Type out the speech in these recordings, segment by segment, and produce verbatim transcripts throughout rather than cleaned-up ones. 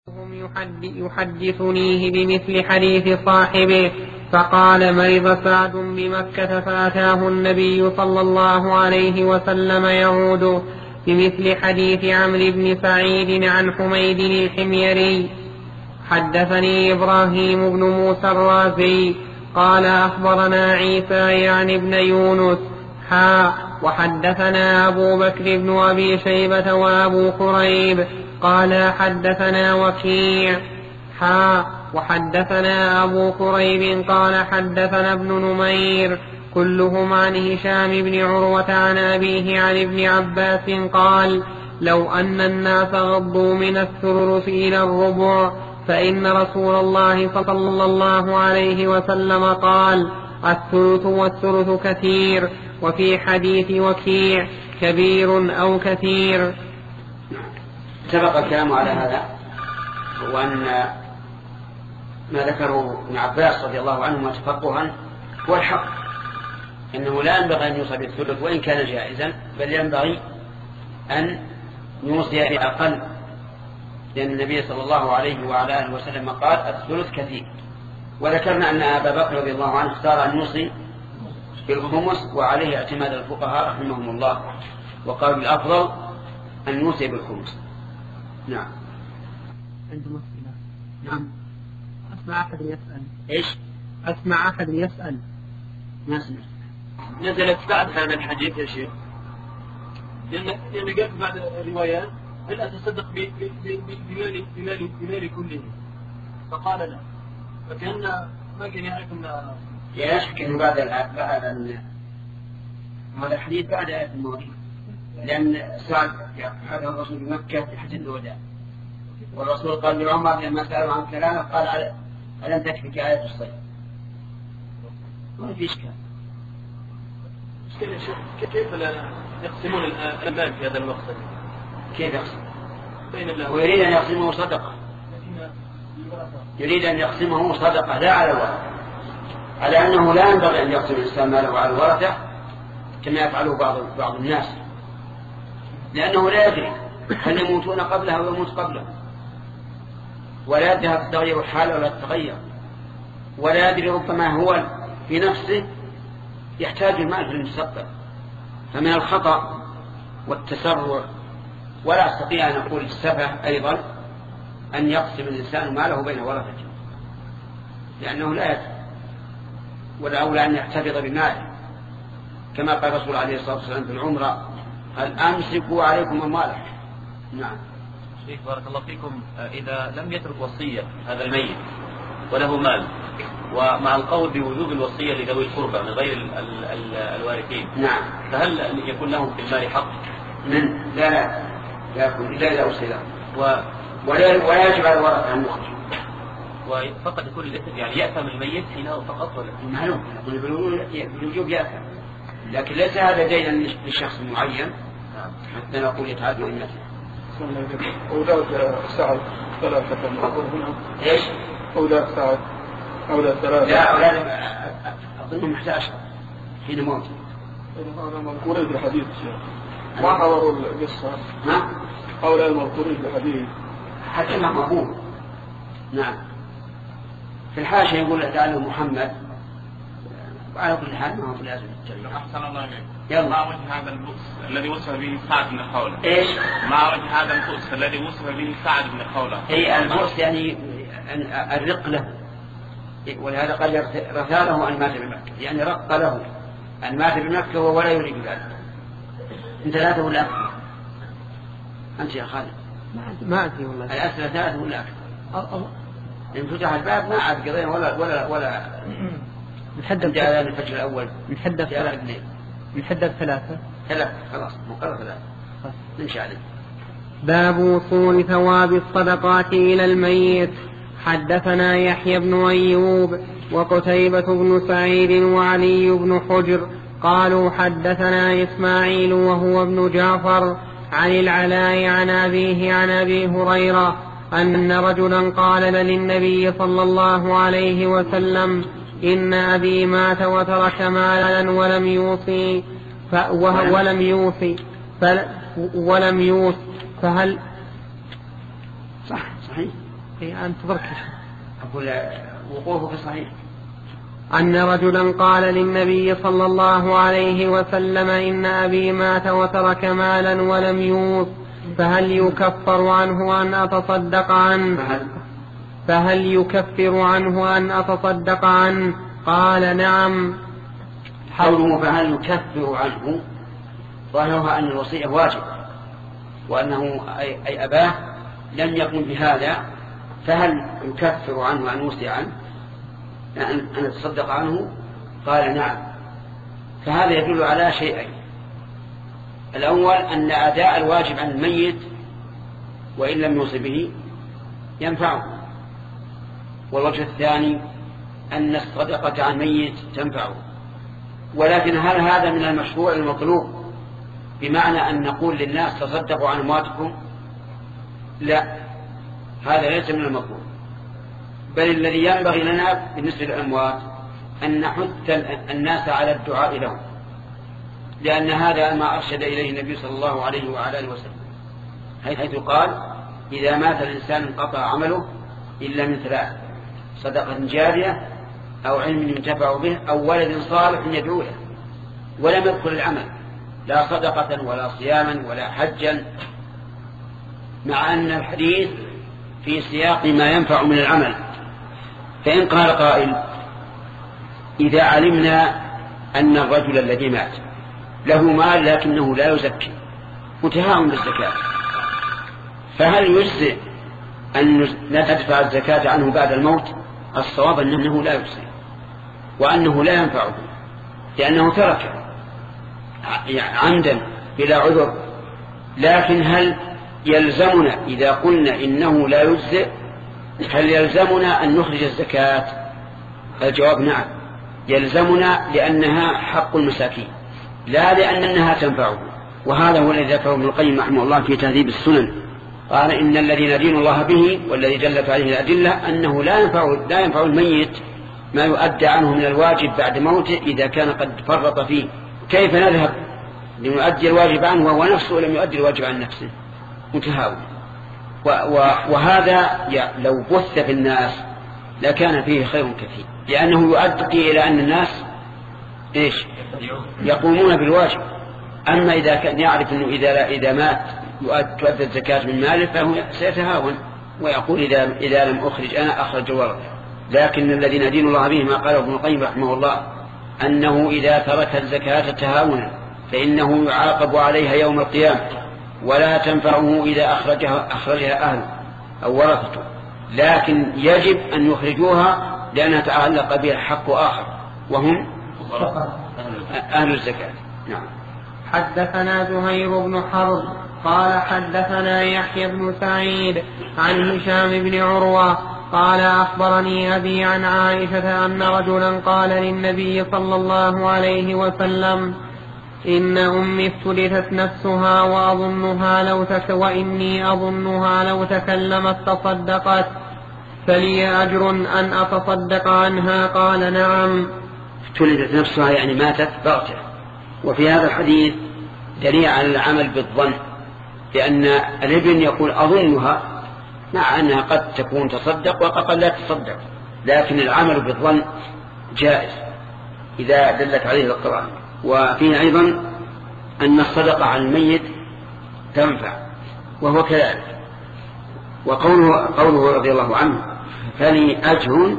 هم يحدثنيه بمثل حديث صاحبه. فقال: مرض سعد بمكة فأتاه النبي صلى الله عليه وسلم يعود بمثل حديث عمرو بن سعيد عن حميد الحميري. حدثني إبراهيم بن موسى الرازي قال: أخبرنا عيسى يعني ابن يونس حا وحدثنا أبو بكر بن أبي شيبة وأبو قريب قال: حدثنا وكيع حا وحدثنا أبو قريب قال: حدثنا ابن نمير كلهم عن هشام بن عروة عن أبيه عن ابن عباس قال: لو أن الناس غضوا من الثلث إلى الربع فإن رسول الله صلى الله عليه وسلم قال: الثلث والثلث كثير. وفي حديث وكيع: كبير أو كثير. سبق الكلام على هذا، وأن ما ذكره ابن عباس رضي الله عنهما تفقها هو الحق، إنه لا ينبغي أن يوصى بالثلث وإن كان جائزا، بل ينبغي أن يوصي بأقل، لأن النبي صلى الله عليه وعلى آله وسلم قال: الثلث كثير. وذكرنا أن أبا بكر رضي الله عنه اختار أن يوصي بالخمس، وعليه اعتماد الفقهاء رحمهم الله، وقالوا الأفضل أن يوصي بالخمس. نعم. عندما أسئلة. نعم. أسمع أحد يسأل. إيش؟ أسمع أحد يسأل. ما سمعت. نزلت بعد هذا الحديث يا شيخ، لأن لأن قال بعد الروايات: هل أتصدق بمالي بمالي بمالي كله؟ فقال: لا. فكأن ما كان يعرف أن لا شك أنه بعد بعد هذا الحديث بعد آية المواريث، لأن سعد هذا الرسول بمكة في حجة الوداع، والرسول قال لعمر لما سأله عن كلامه قال: ألم تكفك آية الصيد؟ ما في إشكال. كيف لا يقسمون المال في هذا المقصد؟ كيف يقسم؟ ويريد أن يقسمه صدقة، يريد أن يقسمه صدقة لا على الورثة، على أنه لا ينبغي أن يقسم الإنسان ماله على الورثة كما يفعله بعض بعض الناس، لأنه لا يدري هل يموتون قبلها أو يموت قبله، ولا يدري هل تتغير الحالة ولا تتغير، ولا يدري ربما هو في نفسه يحتاج المال في المستقبل. فمن الخطأ والتسرع، ولا أستطيع أن أقول السفه أيضا، أن يقسم الإنسان ماله بين ورثته، لأنه لا يدري، والأولى أن يحتفظ بماله، كما قال الرسول عليه الصلاة والسلام في العمرة: هل أمسكوا عليكم أموالكم. نعم. شيخ بارك الله فيكم، إذا لم يترك وصية هذا الميت وله مال، ومع القول بوجوب الوصية لذوي القربى من غير ال ال ال الوارثين، نعم، فهل يكون لهم في المال حق؟ من لا لا لا يكون إلا إذا وصي لهم، ولا يجب على الورثة أن يخرج، وفقط يكون الإثم، يعني يأثم الميت حينه فقط، ولا معلوم بالوجوب يأثم، لكن ليس هذا دينا لشخص معين حتى نقول يتعدى الناس. أولاد سعد ثلاثة هنا. إيش؟ أولاد سعد أولاد ثلاثة. لا أولاد أظنهم أحد عشر حين موت. هذا مذكورين في الحديث ما حضروا القصة. ها؟ أولاد مذكورين في الحديث. حتى ما مفهوم. نعم. في الحاشية يقول تعالى محمد، وعلى كل حال ما هو في لازم الترجمة. أحسن الله إليك. يلا. ما وجه هذا البؤس الذي وصف به سعد بن خولة؟ إيش؟ ما وجه هذا البؤس الذي وصف به سعد بن خولة؟ أي البؤس يعني الرق له، ولهذا قال رثاله أن مات بمكة، يعني رق له أن مات بمكة ولا يريد ذلك. أنت ثلاثة ولا أكثر؟ أنت يا خالد ما أدري والله. الأسئلة ثلاثة ولا أكثر؟ إن فتح الباب ما عاد قضينا ولا ولا ولا نتحدث جاء الفجر الأول، نتحدث ثلاثة نتحدث ثلاثة ثلاثة خلاص مقرر ثلاثة نمشي عليه. باب وصول ثواب الصدقات إلى الميت. حدثنا يحيى بن أيوب وقتيبة بن سعيد وعلي بن حجر قالوا حدثنا إسماعيل وهو ابن جعفر عن العلاء عن أبيه عن أبي هريرة أن رجلا قال للنبي صلى الله عليه وسلم: إن أبي مات وترك مالا ولم يوصي ولم يوصي ولم يوصي فهل صح صحيح أنت تركش. أقول وقوفه في صحيح. أن رجلا قال للنبي صلى الله عليه وسلم إن أبي مات وترك مالا ولم يوص فهل يكفر عنه أن أتصدق عنه فهل يكفر عنه أن أتصدق عنه؟ قال نعم. قوله فهل يكفر عنه ظاهرها أن الوصية واجب، وأنه أي أباه لم يقم بهذا، فهل يكفر عنه أن يوصي عنه أن يتصدق عنه؟ قال نعم. فهذا يدل على شيئين: الأول أن أداء الواجب عن الميت وإن لم يوصي به ينفعه، والوجه الثاني أن الصدقة عن الميت تنفعه. ولكن هل هذا من المشروع المطلوب بمعنى أن نقول للناس تصدقوا عن أمواتكم؟ لا، هذا ليس من المطلوب، بل الذي ينبغي لنا بالنسبة للأموات أن نحث الناس على الدعاء لهم، لأن هذا ما أرشد إليه النبي صلى الله عليه وعلى آله وسلم، حيث قال: إذا مات الإنسان انقطع عمله إلا من ثلاث: صدقة جارية أو علم ينتفع به أو ولد صالح يدعو له. ولم يدخل العمل لا صدقة ولا صياما ولا حجا، مع أن الحديث في سياق ما ينفع من العمل. فإن قال قائل: إذا علمنا أن الرجل الذي مات له مال لكنه لا يزكي متهاون بالزكاة، فهل يجزئ أن ندفع الزكاة عنه بعد الموت؟ الصواب أنه لا يجزئ، وأنه لا ينفعه، لأنه ترك عمدا بلا عذر. لكن هل يلزمنا إذا قلنا إنه لا يجزئ، هل يلزمنا أن نخرج الزكاة؟ الجواب نعم، يلزمنا، لأنها حق المساكين لا لأنها تنفعه. وهذا هو الذي ذكره ابن القيم رحمه الله في تهذيب السنن، قال: إن الذي ندين الله به والذي دلت عليه الأدلة أنه لا ينفع, لا ينفع الميت ما يؤدى عنه من الواجب بعد موته إذا كان قد فرط فيه. كيف نذهب لنؤدي الواجب عنه وهو نفسه لم يؤدي الواجب عن نفسه؟ متهاون. وهذا لو بث في الناس لكان فيه خير كثير، لأنه يؤدي إلى أن الناس إيش؟ يقومون بالواجب. أما إذا كان يعرف أنه إذا, إذا مات تؤدى الزكاة من ماله فهو سيتهاون ويقول إذا, إذا لم أخرج أنا أخرج الورثة. لكن الذي ندين الله به ما قاله ابن القيم رحمه الله، أنه إذا ترك الزكاة تهاونا فإنه يعاقب عليها يوم القيامة، ولا تنفعه إذا أخرجها, أخرجها أهله أو ورثته، لكن يجب أن يخرجوها لأنها تعلق بها حق آخر وهم أهل الزكاة. نعم. حدثنا زهير بن حرب قال حدثنا يحيى بن سعيد عن هشام بن عروة قال أخبرني أبي عن عائشة أن رجلا قال للنبي صلى الله عليه وسلم: إن أمي افتلتت نفسها وأظنها لو تك وإني أظنها لو تكلمت تصدقت، فلي أجر أن أتصدق عنها؟ قال نعم. افتلتت نفسها يعني ماتت بغتة. وفي هذا الحديث دليل على العمل بالظن، لأن الابن يقول أظنها، مع أنها قد تكون تصدق وقد لا تصدق، لكن العمل بالظن جائز إذا دلت عليه القرآن. وفيه أيضا أن الصدقة عن الميت تنفع وهو كذلك. وقوله قوله رضي الله عنه: فلي أجر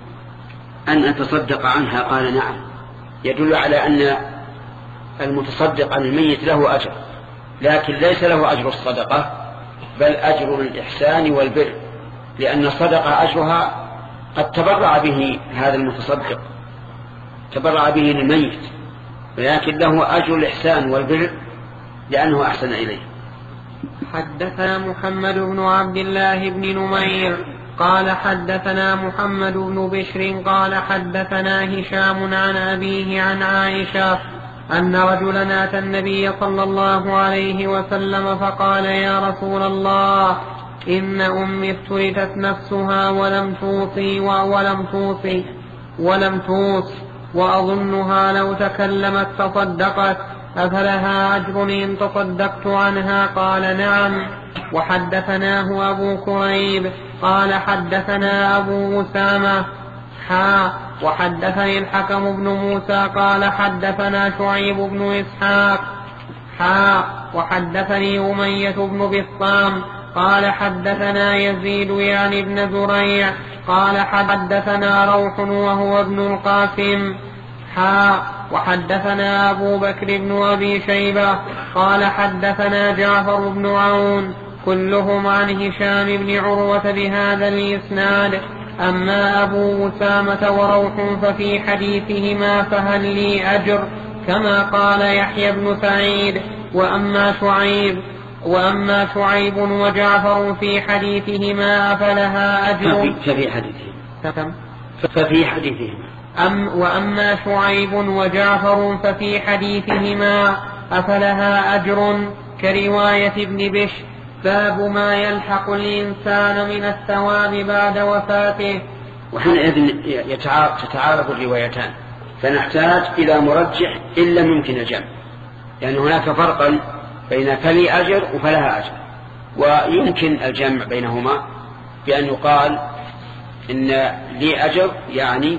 أن أتصدق عنها؟ قال نعم، يدل على أن المتصدق عن الميت له أجر، لكن ليس له أجر الصدقة بل أجر الإحسان والبر، لأن الصدقة أجرها قد تبرع به هذا المتصدق، تبرع به للميت، ولكن له أجر الإحسان والبر لأنه أحسن إليه. حدثنا محمد بن عبد الله بن نمير قال حدثنا محمد بن بشر قال حدثنا هشام عن أبيه عن عائشة أن رجلا أتى النبي صلى الله عليه وسلم فقال: يا رسول الله، إن أمي افتلتت نفسها ولم توصي ولم توصي ولم توص وأظنها لو تكلمت تصدقت، أفلها أجر إن تصدقت عنها؟ قال نعم. وحدثناه أبو كريب قال حدثنا أبو أسامة حا وحدثني الحكم بن موسى قال حدثنا شعيب بن إسحاق حا وحدثني أمية بن بسطام قال حدثنا يزيد يعني ابن زريع قال حدثنا روح وهو ابن القاسم حا وحدثنا أبو بكر بن أبي شيبة قال حدثنا جعفر بن عون كلهم عن هشام بن عروة بهذا الإسناد. أما أبو أسامة وروح ففي حديثهما فهل لي أجر كما قال يحيى بن سعيد. وأما شعيب وأما شعيب وجعفر في حديثهما أفلها أجر ففي حديثهما ففي حديثهما أم وأما شعيب وجعفر ففي حديثهما أفلها أجر كرواية ابن بشر. باب ما يلحق الإنسان من الثواب بعد وفاته. وحينئذ تتعارض الروايتان فنحتاج إلى مرجح إن لم يمكن الجمع، لأن هناك فرقا بين فلي أجر وفلها أجر، ويمكن الجمع بينهما بأن يقال إن لي أجر يعني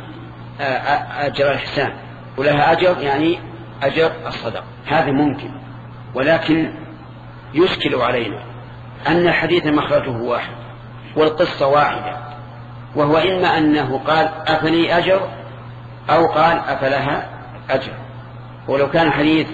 أجر الإحسان ولها أجر يعني أجر الصدق، هذا ممكن. ولكن يشكل علينا أن الحديث مخرجه واحد والقصة واحدة، وهو إما أنه قال أفلي أجر أو قال أفلها أجر. ولو كان حديث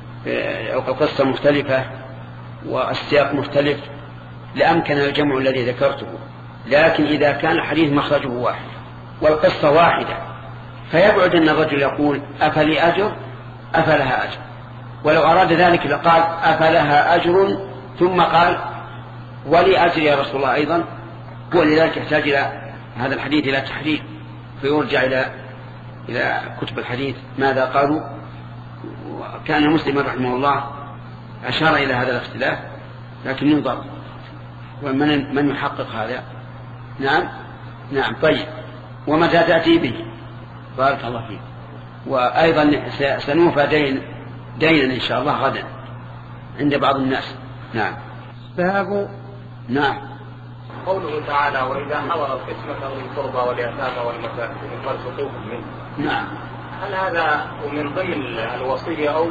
أو القصة مختلفة والسياق مختلف لأمكن الجمع الذي ذكرته، لكن إذا كان الحديث مخرجه واحد والقصة واحدة فيبعد أن الرجل يقول أفلي أجر أفلها أجر، ولو أراد ذلك لقال أفلها أجر ثم قال ولي أجر يا رسول الله أيضا، ولذلك يحتاج إلى هذا الحديث إلى تحرير فيرجع إلى إلى كتب الحديث ماذا قالوا. وكان مسلم رحمه الله أشار إلى هذا الاختلاف لكن ينظر ومن من يحقق هذا. نعم نعم طيب. ومتى تأتي به؟ بارك الله فيك. وأيضا سنوفى دين دينا إن شاء الله غدا عند بعض الناس. نعم. باب نعم. قوله تعالى وإذا حضر القسمة أولي القربى واليتامى والمساكين فارزقوهم منه. نعم. هل هذا من ضمن الوصية أو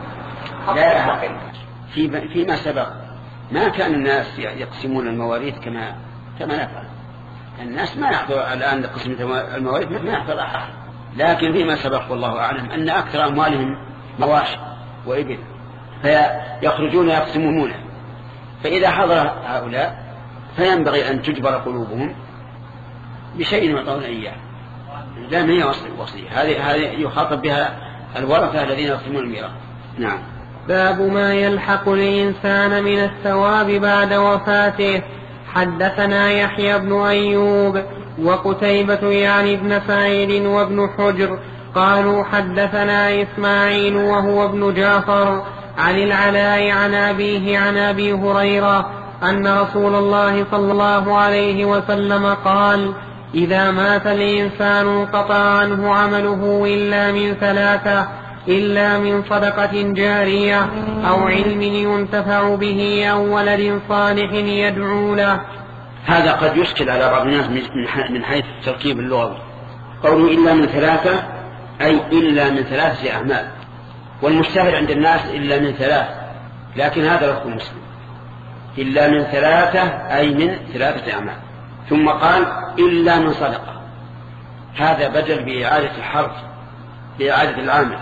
لا؟ في فيما سبق ما كان الناس يقسمون المواريث كما كما نفعل. الناس ما يحضر الآن لقسمة المواريث ما يحضر أحد، لكن فيما سبق والله أعلم أن أكثر أموالهم مواشي وإبل فيخرجون يقسمونه، فإذا حضر هؤلاء فينبغي أن تجبر قلوبهم بشيء يعطون إياه، لا من وصية. هذه هذه يخاطب بها الورثة الذين يقسمون الميراث. نعم. باب ما يلحق الإنسان من الثواب بعد وفاته. حدثنا يحيى بن أيوب وقتيبة يعني ابن سعيد وابن حجر قالوا حدثنا إسماعيل وهو ابن جعفر عن العلاء عن أبيه عن أبي هريرة أن رسول الله صلى الله عليه وسلم قال إذا مات الإنسان انقطع عنه عمله إلا من ثلاثة إلا من صدقة جارية أو علم ينتفع به أو ولد صالح يدعو له. هذا قد يشكل على بعض الناس من حيث التركيب اللغوي. قوله إلا من ثلاثة أي إلا من ثلاثة أعمال، والمشتهر عند الناس إلا من ثلاث، لكن هذا لفظ مسلم إلا من ثلاثة أي من ثلاثة أعمال. ثم قال إلا من صدقة، هذا بدل بإعادة الحرف بإعادة العامل،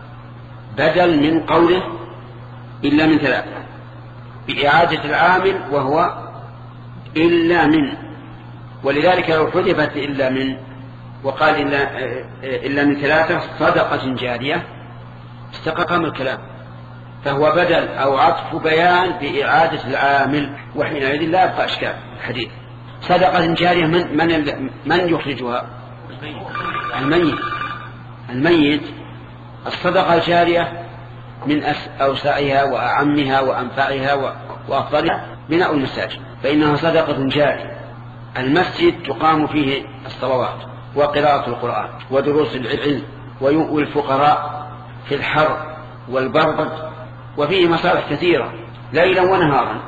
بدل من قوله إلا من ثلاثة بإعادة العامل وهو إلا من. ولذلك لو حذفت إلا من وقال إلا, إلا من ثلاثة صدقة جارية استقام الكلام، فهو بدل أو عطف بيان بإعادة العامل، وحينئذ لا يبقى أشكال الحديث. صدقة جارية من, من, من يخرجها؟ الميت. الميت الصدقة الجارية من أوسعها وأعمها وأنفعها وأفضلها بناء المساجد، فإنها صدقة جارية. المسجد تقام فيه الصلوات وقراءة القرآن ودروس العلم والفقراء في الحر والبرد، وفيه مصالح كثيرة ليلا ونهارا،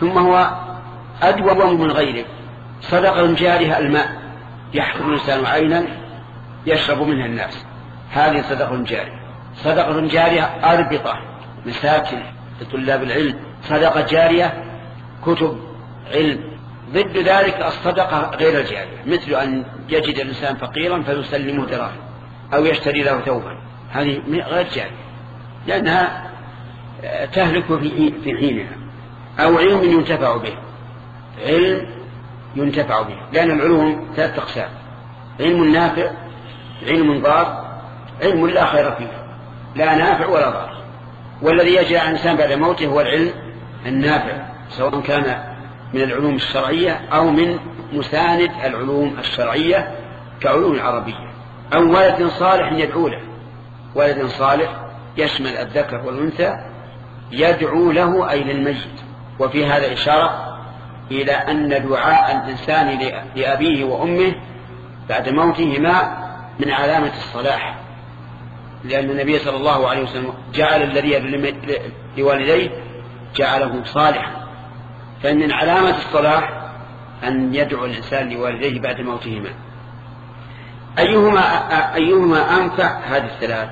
ثم هو أدوم من غيره. صدقة جارية الماء يحفر الإنسان عينا يشرب منها الناس، هذه صدقة جارية. صدقة جارية أربطة مساكن لطلاب العلم، صدقة جارية كتب علم. ضد ذلك الصدقة غير الجارية، مثل أن يجد الإنسان فقيرا فيسلمه دراهم أو يشتري له ثوبا، هذه غير جارية لأنها تهلك في حينها. أو علم ينتفع به، علم ينتفع به، لأن العلوم ثلاث أقسام: علم نافع، علم ضار، علم لا خير فيه لا نافع ولا ضار. والذي يجري على الإنسان بعد موته هو العلم النافع، سواء كان من العلوم الشرعية أو من مساند العلوم الشرعية كعلوم العربية. أو ولد صالح يدعو له، ولد صالح يشمل الذكر والأنثى يدعو له أي للميت. وفي هذا إشارة إلى أن دعاء الإنسان لأبيه وأمه بعد موتهما من علامة الصلاح، لأن النبي صلى الله عليه وسلم جعل الذي لوالديه جعله صالحا، فإن من علامة الصلاح أن يدعو الإنسان لوالديه بعد موتهما. أيهما, أيهما أنفع؟ هذه الثلاث.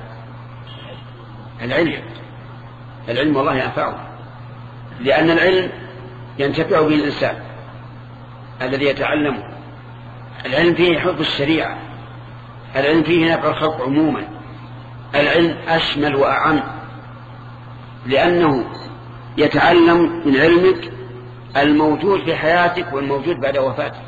العلم، العلم والله ينفعه، لأن العلم ينتفع به الإنسان الذي يتعلمه. العلم فيه حفظ الشريعة، العلم فيه نفع الخلق عموما. العلم أشمل وأعم، لأنه يتعلم من علمك الموجود في حياتك والموجود بعد وفاتك.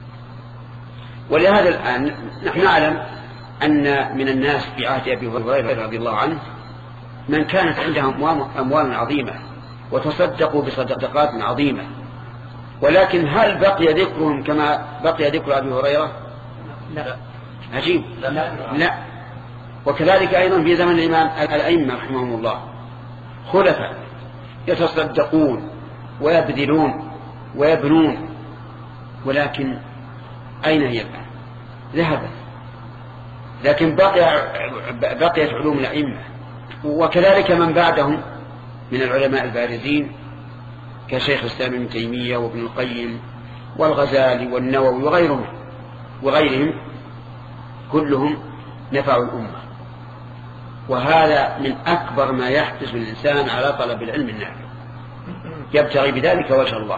ولهذا الآن نحن نعلم أن من الناس في عهد أبي هريرة رضي الله عنه من كانت عندهم أموال عظيمة وتصدقوا بصدقات عظيمة، ولكن هل بقي ذكرهم كما بقي ذكر أبي هريرة؟ لا. عجيب. لا, لا. لا. وكذلك أيضا في زمن الإمام الأئمة رحمهم الله خلفاء يتصدقون ويبذلون ويبنون، ولكن أين هي الآن؟ ذهبت. لكن بقي بقيت علوم الأئمة، وكذلك من بعدهم من العلماء البارزين كشيخ الإسلام ابن تيمية وابن القيم والغزالي والنووي وغيرهم وغيرهم كلهم نفعوا الأمة. وهذا من أكبر ما يحدث الإنسان على طلب العلم النافع، يبتغي بذلك وجه الله.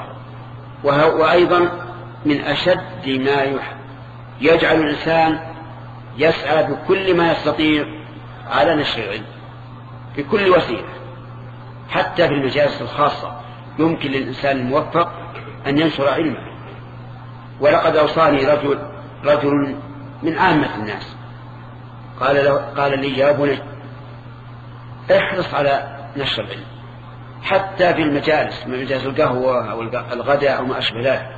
وأيضا من أشد ما يجعل الإنسان يسعى بكل ما يستطيع على نشر العلم بكل وسيلة، حتى في المجالس الخاصة يمكن للإنسان الموفق أن ينشر علمه. ولقد أوصاني رجل رجل من عامة الناس قال, له قال لي: يا بني احرص على نشر العلم، حتى في المجالس من مجالس القهوة أو الغداء أو ما أشبه ذلك،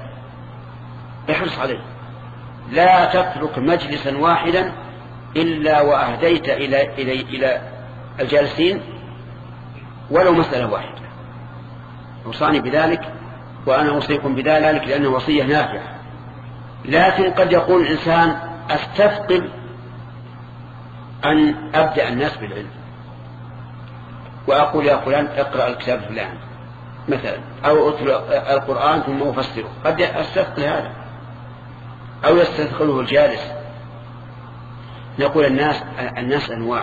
احرص عليه. لا تترك مجلسا واحدا إلا وأهديت إلى, إلى, إلى الجالسين ولو مسألة واحدة. أوصاني بذلك وأنا أوصيكم بذلك لأنه وصية نافعة. لكن قد يقول الإنسان: أستثقل أن أبدأ الناس بالعلم وأقول يا فلان اقرأ الكتاب فلان مثلا، أو أتلو القرآن ثم أفسره. قد أستثقل هذا، أو يستثقله الجالس. نقول الناس الناس أنواع.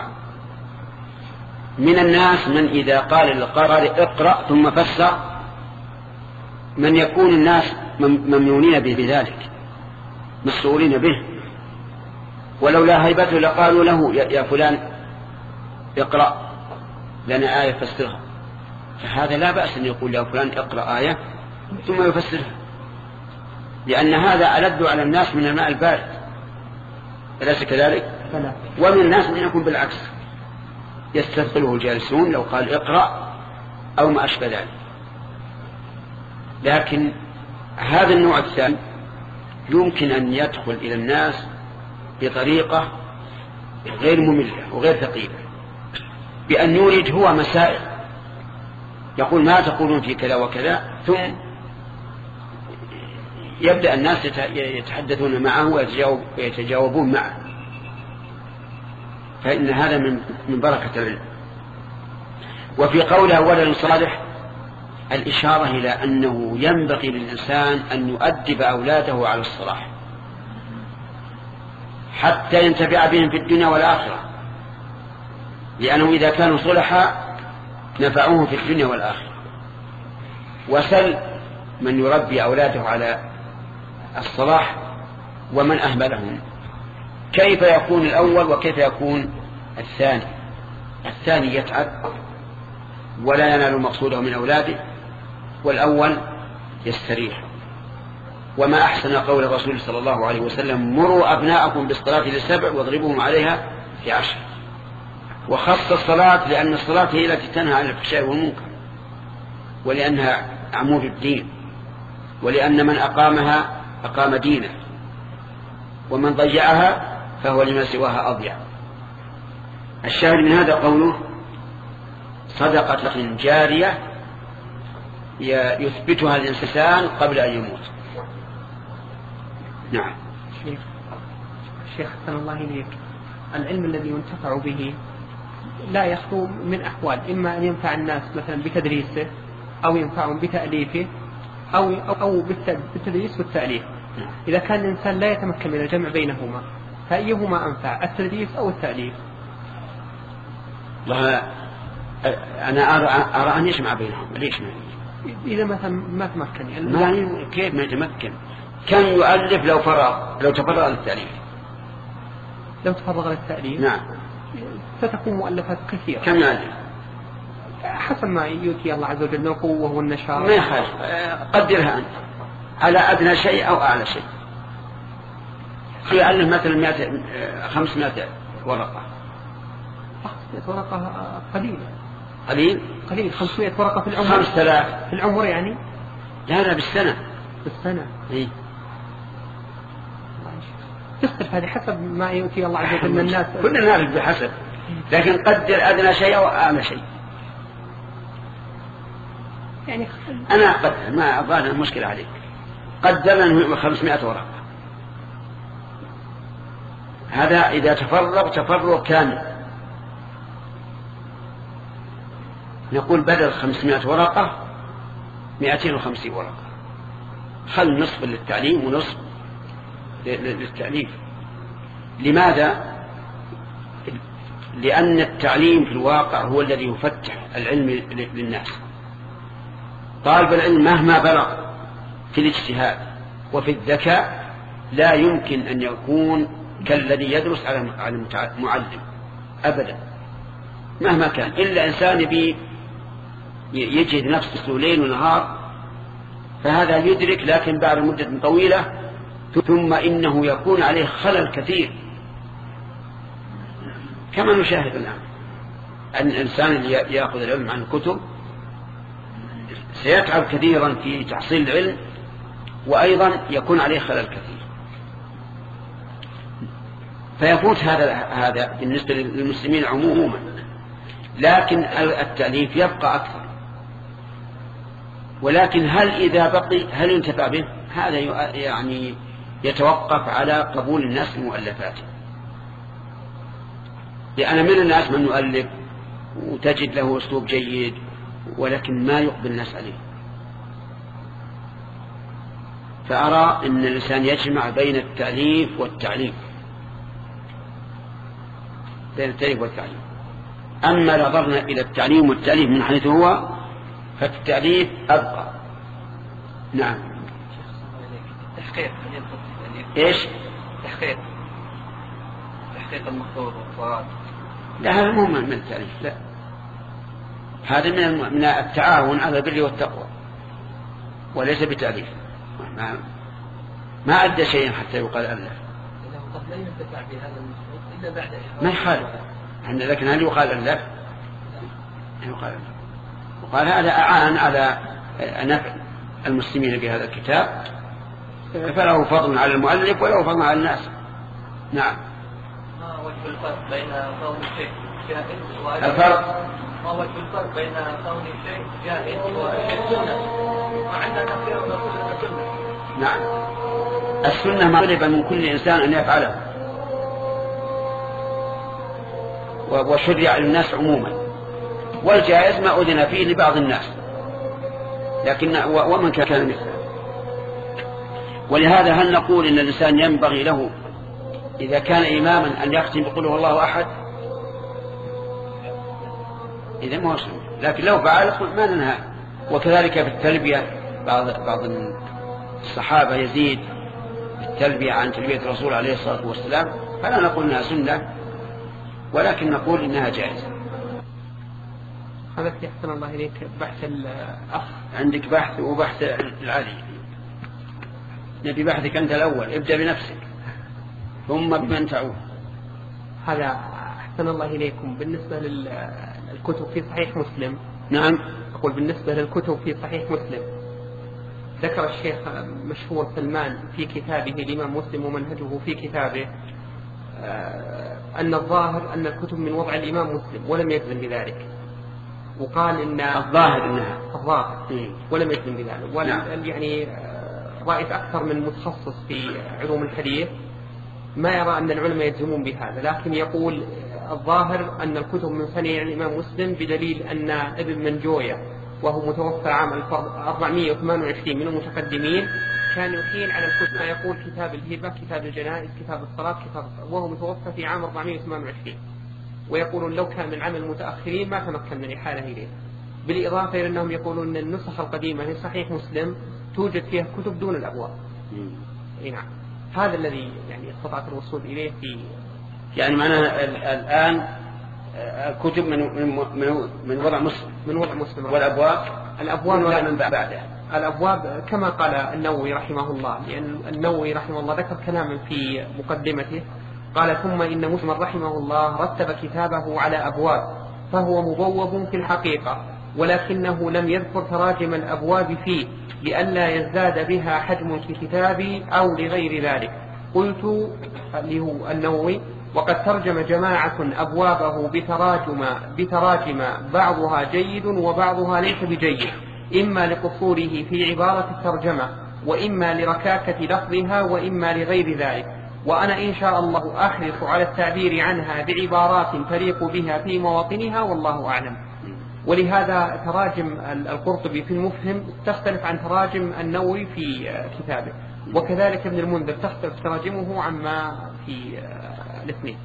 من الناس من إذا قال للقارئ اقرأ ثم فسر، من يكون الناس ممنونين به بذلك مسؤولين به، ولولا هيبته لقالوا له يا فلان اقرأ لنا آية فسرها. فهذا لا بأس أن يقول يا فلان اقرأ آية ثم يفسرها، لأن هذا ألد على الناس من الماء البارد، أليس كذلك؟ ومن الناس من يكون بالعكس يستثقله الجالسون لو قال اقرأ أو ما أشبه ذلك. لكن هذا النوع الثاني يمكن أن يدخل إلى الناس بطريقة غير مملة وغير ثقيلة، بأن يورد هو مسائل، يقول ما تقولون في كذا وكذا، ثم يبدأ الناس يتحدثون معه ويتجاوبون معه، فإن هذا من من بركة العلم. وفي قوله ولد صالح الإشارة إلى أنه ينبغي للإنسان أن يؤدب أولاده على الصلاح حتى ينتفع بهم في الدنيا والآخرة، لأنه إذا كانوا صلحاء نفعوه في الدنيا والآخرة. وسل من يربي أولاده على الصلاح ومن أهملهم، كيف يكون الأول وكيف يكون الثاني؟ الثاني يتعب ولا ينال مقصوده من أولاده، والأول يستريح. وما أحسن قول الرسول صلى الله عليه وسلم: مروا أبناءكم بالصلاة لسبع واضربوهم عليها في عشر. وخص الصلاة لأن الصلاة هي التي تنهى عن الفحشاء والمنكر، ولأنها عمود الدين، ولأن من أقامها أقام دينه، ومن ضيعها فهو لما سواها أضيع. الشاهد من هذا قوله: صدقة جارية يثبتها الإنسان قبل أن يموت. نعم. شيخ شيخ حسن الله إليك، العلم الذي ينتفع به لا يخلو من أحوال، إما أن ينفع الناس مثلا بتدريسه، أو ينفعهم بتأليفه، أو أو بالتدريس والتأليف. إذا كان الإنسان لا يتمكن من الجمع بينهما فأيهما أنفع، التدريس أو التأليف؟ لا، أنا أرى, أرى أن يجمع بينهم. ليش ما إذا مثلا ما تمكن يعني ما كيف ما يتمكن؟ كان يؤلف لو فرغ لو تفرغ للتأليف. لو تفرغ للتأليف نعم ستكون مؤلفات كثيرة. كم يؤلف؟ حسب ما يؤتي الله عز وجل من القوة والنشاط. ما يخالف، قدرها أنت على أدنى شيء أو أعلى شيء. يؤلف مثلا خمسمائة ورقة. خمسمائة ورقة قليل قليل قليل خمسمائة ورقة في العمر. خمس آلاف في العمر يعني؟ لا لا بالسنة. بالسنة. إيه؟ تختلف هذه حسب ما يؤتي الله عز وجل من الناس. كلنا نعرف بحسب، لكن قدر أدنى شيء أو أعلى شيء. يعني أنا أقدر، ما أبغى المشكلة عليك. قدر أنه خمسمائة ورقة، هذا إذا تفرغ تفرغ كامل. نقول بدل خمسمائة ورقة مئتين وخمسين ورقة، خل نصف للتعليم ونصف للتأليف. لماذا؟ لأن التعليم في الواقع هو الذي يفتح العلم للناس. طالب العلم مهما بلغ في الاجتهاد وفي الذكاء لا يمكن أن يكون كالذي يدرس على المعلم أبدا مهما كان، إلا إنسان يبي يجهد نفسه ليل ونهار فهذا يدرك، لكن بعد مدة طويلة ثم إنه يكون عليه خلل كثير، كما نشاهد الآن أن الإنسان اللي يأخذ العلم عن الكتب سيتعب كثيرا في تحصيل العلم، وأيضا يكون عليه خلل كثير، فيفوت هذا هذا بالنسبة للمسلمين عموما. لكن التأليف يبقى أكثر، ولكن هل إذا بقي هل ينتفع به؟ هذا يعني يتوقف على قبول الناس لمؤلفاته. لأن من الناس من يؤلف وتجد له أسلوب جيد ولكن ما يقبل الناس عليه. فأرى أن الإنسان يجمع بين التأليف والتعليم، بين التأليف والتعليم. أما نظرنا إلى التعليم والتأليف من حيث هو فالتأليف أبقى. نعم. تحقيق إيش؟ تحقيق تحقيق المخطوط والصواب. لا هذا مو من التأليف، لا هذا من من التعاون على البر والتقوى وليس بتأليف. ما ما أدى شيئا حتى يقال ألف. لا ينتفع بهذا المخطوط إلا بعد ما يخالف، لكن هل يقال ألف؟ يقال ألف. وقال هذا أعان على نفع المسلمين بهذا الكتاب، فله فضل على المؤلف وله فضل على الناس. نعم. ما وجه الفرق بين كون الشيء جائز وأجل؟ الفرق ما وجه الفرق بين كون الشيء جائز وأجل سنة؟ مع أننا كثير نقول أنها سنة. نعم. السنة ما طلب من كل إنسان أن يفعله، وشرع للناس عموما، والجائز ما أذن فيه لبعض الناس. لكن ومن كان مثله. ولهذا هل نقول إن الإنسان ينبغي له إذا كان إماما أن يختم بقول هو الله أحد؟ إذا ما وصل، لكن لو فعل ما ننهى. وكذلك في التلبية بعض بعض الصحابة يزيد التلبية عن تلبية الرسول عليه الصلاة والسلام، فلا نقول إنها سنة ولكن نقول إنها جائزة. هذا يحسن الله إليك بحث الأخ. عندك بحث وبحث العالي. نبي بحثك أنت الأول، ابدأ بنفسك ثم بمن تعود. هذا أحسن الله إليكم بالنسبة للكتب في صحيح مسلم. نعم. أقول بالنسبة للكتب في صحيح مسلم، ذكر الشيخ مشهور سلمان في كتابه الإمام مسلم ومنهجه في كتابه أن الظاهر أن الكتب من وضع الإمام مسلم ولم يجزم بذلك، وقال إن الظاهر إنها الظاهر إيه؟ ولم يجزم بذلك. ولم يعني رأيت أكثر من متخصص في علوم الحديث ما يرى أن العلماء يجزمون بهذا، لكن يقول الظاهر أن الكتب من صنيع الإمام مسلم، بدليل أن ابن منجوية وهو متوفى عام أربعمائة وثمانية وعشرين من المتقدمين كان يحيل على الكتب، يقول كتاب الهبة، كتاب الجنائز، كتاب الصلاة، كتاب الصلاة، وهو متوفى في عام أربعمائة وثمانية وعشرين، ويقولون لو كان من عمل المتأخرين ما تمكن من إحالة إليه. بالإضافة إلى أنهم يقولون أن النسخ القديمة لصحيح مسلم توجد فيها كتب دون الأبواب. نعم، هذا الذي يعني استطعت الوصول إليه في يعني معناها الآن الكتب من من من وضع مسلم من وضع مسلم والأبواب الأبواب من بعدها. الأبواب كما قال النووي رحمه الله، لأن النووي رحمه الله ذكر كلاما في مقدمته قال: ثم إن مسلم رحمه الله رتب كتابه على أبواب فهو مبوب في الحقيقة، ولكنه لم يذكر تراجم الأبواب فيه لئلا يزداد بها حجم كتابي أو لغير ذلك. قلت له النووي: وقد ترجم جماعة أبوابه بتراجم, بتراجم بعضها جيد وبعضها ليس بجيد، إما لقصوره في عبارة الترجمة، وإما لركاكة لفظها، وإما لغير ذلك، وأنا إن شاء الله أحرص على التعبير عنها بعبارات تليق بها في مواطنها، والله أعلم. ولهذا تراجم القرطبي في المفهم تختلف عن تراجم النووي في كتابه، وكذلك ابن المنذر تختلف تراجمه عما في الاثنين.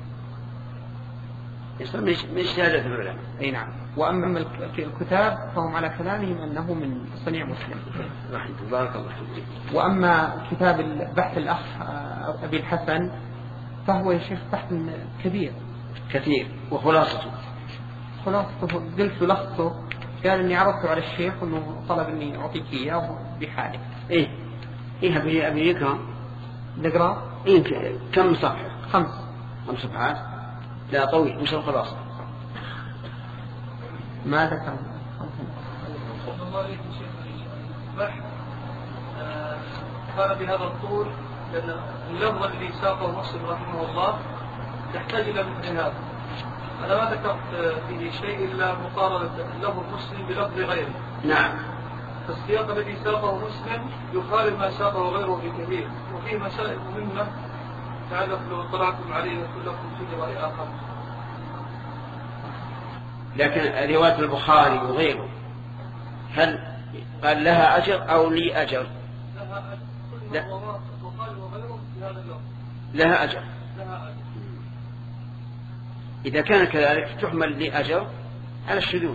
مش مش شهادة العلماء. أي نعم. وأما الكتاب فهم على كلامهم أنه من صنيع مسلم. بارك الله فيك. وأما كتاب البحث الأخ أبي الحسن فهو يا شيخ بحث كبير كثير، وخلاصته خلاصته قلت لخصه، قال إني عرضت على الشيخ إنه طلب إني أعطيك إياه بحاله. إيه إيه أبي أبي يقرأ نقرأ. إيه كم صفحة؟ خمس خمس صفحات. لا طويل، مش الخلاصة. ما ذكر. قال بهذا الطول لأن اللفظ الذي ساقه مسلم رحمه الله يحتاج إلى مثل هذا. أنا ما ذكرت فيه شيء إلا مقارنة لفظ مسلم بلفظ غيره. نعم. فالسياق الذي ساقه مسلم يخالف ما ساقه غيره بكثير، وفيه مسائل مهمة تعلق لو اطلعتم عليه يقول لكم فيه رأي آخر. لكن رواية البخاري وغيره هل قال لها أجر أو لي أجر؟ لها أجر. كل البخاري وغيره في هذا اللفظ لها أجر. لها أجر. إذا كان كذلك تحمل لي أجر على الشذوذ،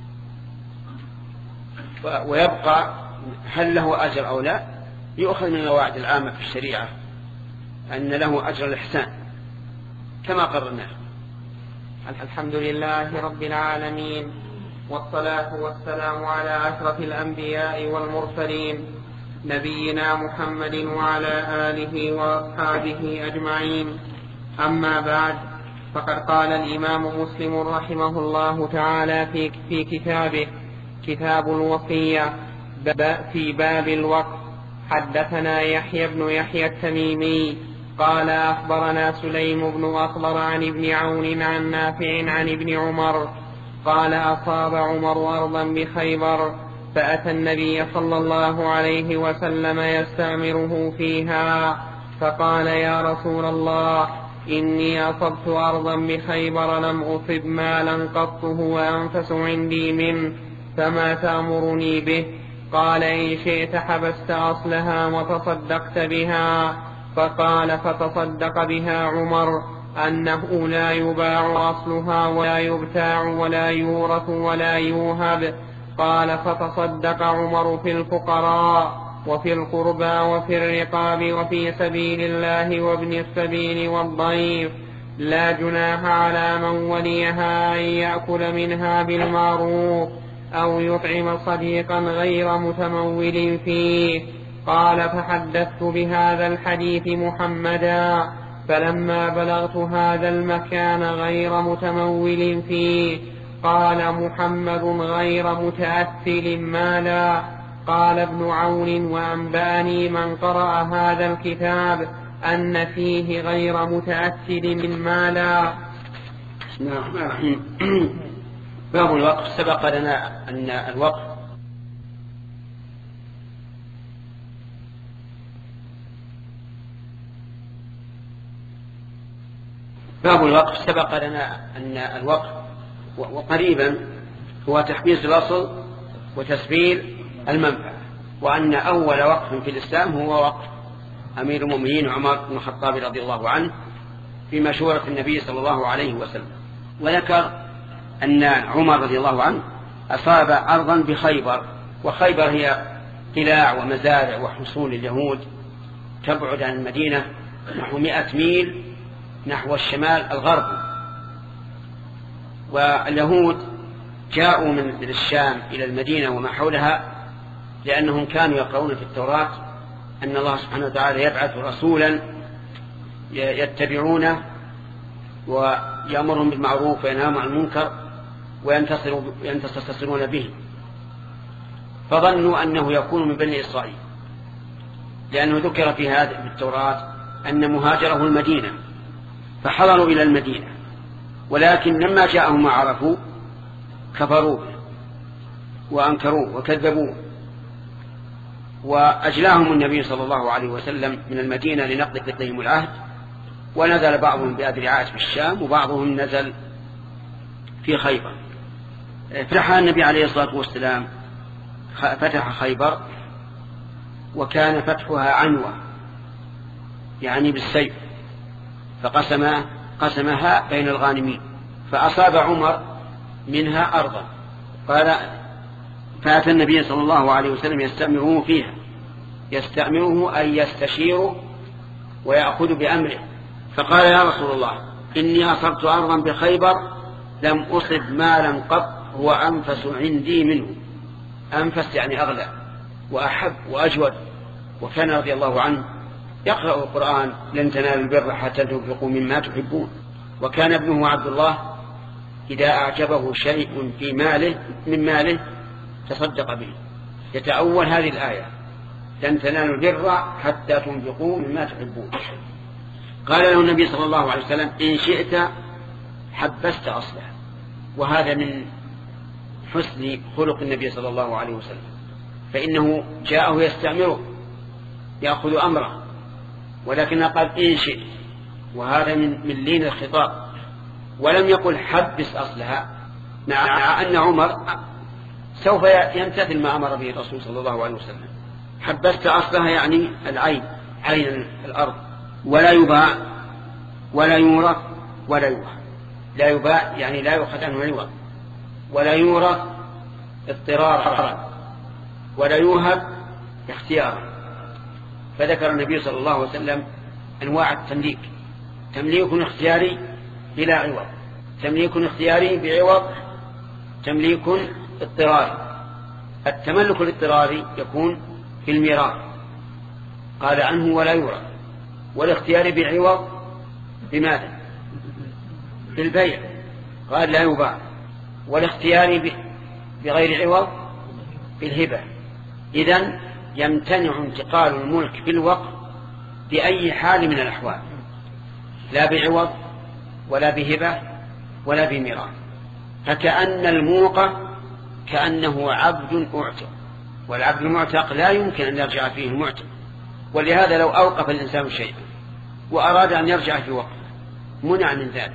ويبقى هل له أجر أو لا يؤخذ من القواعد العامة في الشريعة أن له أجر الإحسان كما قررناه. الحمد لله رب العالمين، والصلاة والسلام على أشرف الأنبياء والمرسلين نبينا محمد وعلى آله وأصحابه أجمعين. أما بعد، فقد قال الإمام مسلم رحمه الله تعالى في, في كتابه كتاب الوصية في باب الوقف: حدثنا يحيى بن يحيى التميمي قال أخبرنا سليم بن أخضر عن ابن عون عن نافع عن ابن عمر قال: أصاب عمر أرضا بخيبر فأتى النبي صلى الله عليه وسلم يستأمره فيها، فقال: يا رسول الله، إني أصبت أرضا بخيبر لم أصب مالا قط هو أنفس عندي منه، فما تأمرني به؟ قال إن شئت حبست أصلها وتصدقت بها. فقال فتصدق بها عمر أنه لا يباع أصلها ولا يبتاع ولا يورث ولا يوهب. قال فتصدق عمر في الفقراء وفي القربى وفي الرقاب وفي سبيل الله وابن السبيل والضيف. لا جناح على من وليها أن يأكل منها بالمعروف أو يطعم صديقا غير متمول فيه. قال فحدثت بهذا الحديث محمدا فلما بلغت هذا المكان غير متمول فيه قال محمد غير متأثل مالا. قال ابن عون وأنبأني من قرأ هذا الكتاب أن فيه غير متأثل مالا. بسم الله الرحمن الرحيم. باب الوقف. سبق لنا أن الوقف باب الوقف سبق لنا أن الوقف وقريبا هو تحبيس الأصل وتسبيل المنفعة، وأن أول وقف في الإسلام هو وقف أمير المؤمنين عمر بن الخطاب رضي الله عنه في مشورة النبي صلى الله عليه وسلم. وذكر أن عمر رضي الله عنه أصاب أرضا بخيبر، وخيبر هي قلاع ومزارع وحصول اليهود تبعد عن المدينة نحو مئة ميل نحو الشمال الغربي. واليهود جاءوا من الشام إلى المدينة وما حولها لأنهم كانوا يقرؤون في التوراة أن الله سبحانه وتعالى يبعث رسولا يتبعونه ويأمرهم بالمعروف وينهاهم عن المنكر وينتصرون به، فظنوا أنه يكون من بني إسرائيل، لأنه ذكر في هذا في التوراة أن مهاجره المدينة، فحضروا إلى المدينة. ولكن لما جاءهم ما عرفوا كفروا به وأنكروه وكذبوه، وأجلاهم النبي صلى الله عليه وسلم من المدينة لنقض قضيهم العهد، ونزل بعضهم بأبي رعاس في الشام وبعضهم نزل في خيبر. فتح النبي عليه الصلاة والسلام فتح خيبر، وكان فتحها عنوة يعني بالسيف، فقسم قسمها بين الغانمين، فأصاب عمر منها أرضا. قال فأتى النبي صلى الله عليه وسلم يستأمره فيها، يستأمره أن يستشيره ويأخذ بأمره. فقال يا رسول الله إني أصبت أرضا بخيبر لم أصب مالا قط هو أنفس عندي منه. أنفس يعني أغلى وأحب وأجود. وكان رضي الله عنه يقرأ القرآن لن تنالوا البر حتى تنفقوا مما تحبون. وكان ابنه عبد الله إذا أعجبه شيء في ماله من ماله تصدق به، يتأول هذه الآية لن تنالوا البر حتى تنفقوا مما تحبون. قال له النبي صلى الله عليه وسلم إن شئت حبست أصلها. وهذا من حسن خلق النبي صلى الله عليه وسلم، فإنه جاءه يستأمره يأخذ أمره، ولكن قال إن شئت، وهذا من من لين الخطاب، ولم يقل حبس أصلها، مع أن عمر سوف يمتثل ما أمر به الرسول صلى الله عليه وسلم. حبست أصلها يعني العين، عين الأرض، ولا يباع ولا يورث ولا يوهب. لا يباع يعني لا يؤخذ عنه عوض، ولا يورث اضطرارا، ولا يوهب اختيارا. فذكر النبي صلى الله عليه وسلم أنواع التمليك: تمليك اختياري بلا عوض، تمليك اختياري بعوض، تمليك اضطراري. التملك الاضطراري يكون في الميراث، قال عنه ولا يورث. والاختياري بعوض بماذا؟ بالبيع، قال لا يباع. والاختياري بغير عوض بالهبة. إذن يمتنع انتقال الملك بالوقف بأي حال من الأحوال، لا بعوض ولا بهبة ولا بميراث. فكأن الموقع كأنه عبد أعتق، والعبد المعتق لا يمكن أن يرجع فيه المعتق. ولهذا لو أوقف الإنسان شيئا وأراد أن يرجع في وقفه منع من ذلك،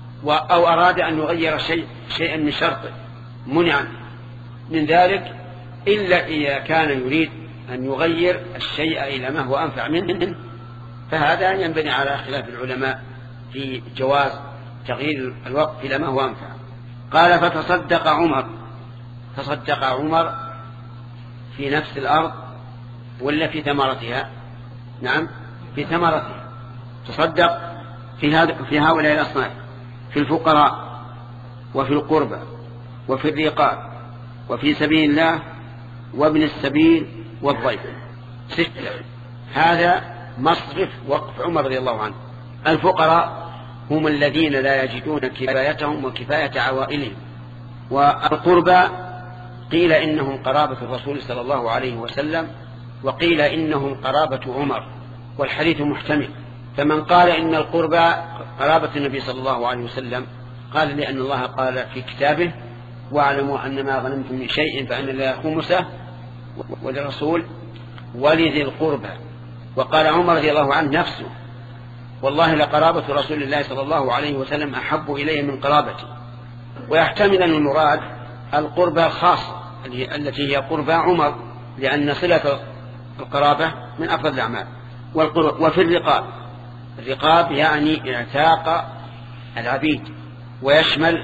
أو أراد أن يغير شيء شيئا من شرطه منع من ذلك، إلا إذا كان يريد أن يغير الشيء إلى ما هو أنفع منه، فهذا ينبني على خلاف العلماء في جواز تغيير الوقت إلى ما هو أنفع. قال فتصدق عمر. تصدق عمر في نفس الأرض ولا في ثمرتها؟ نعم في ثمرتها. تصدق في, هذا في هؤلاء الأصناف: في الفقراء وفي القربى وفي الرقاب وفي سبيل الله وابن السبيل والضيف. ستة. هذا مصرف وقف عمر رضي الله عنه. الفقراء هم الذين لا يجدون كفايتهم وكفاية عوائلهم. والقربى قيل إنهم قرابة الرسول صلى الله عليه وسلم، وقيل إنهم قرابة عمر، والحديث محتمل. فمن قال إن القربى قرابة النبي صلى الله عليه وسلم قال لأن الله قال في كتابه: واعلموا أن ما غنمتم من شيء فأن لله خمسه وللرسول ولذي القربى. وقال عمر رضي الله عنه نفسه: والله لقرابة رسول الله صلى الله عليه وسلم أحب إليه من قرابتي. ويحتمل أن المراد القربى الخاصة التي هي قربى عمر، لأن صلة القرابة من أفضل الأعمال. وفي الرقاب، الرقاب يعني اعتاق العبيد، ويشمل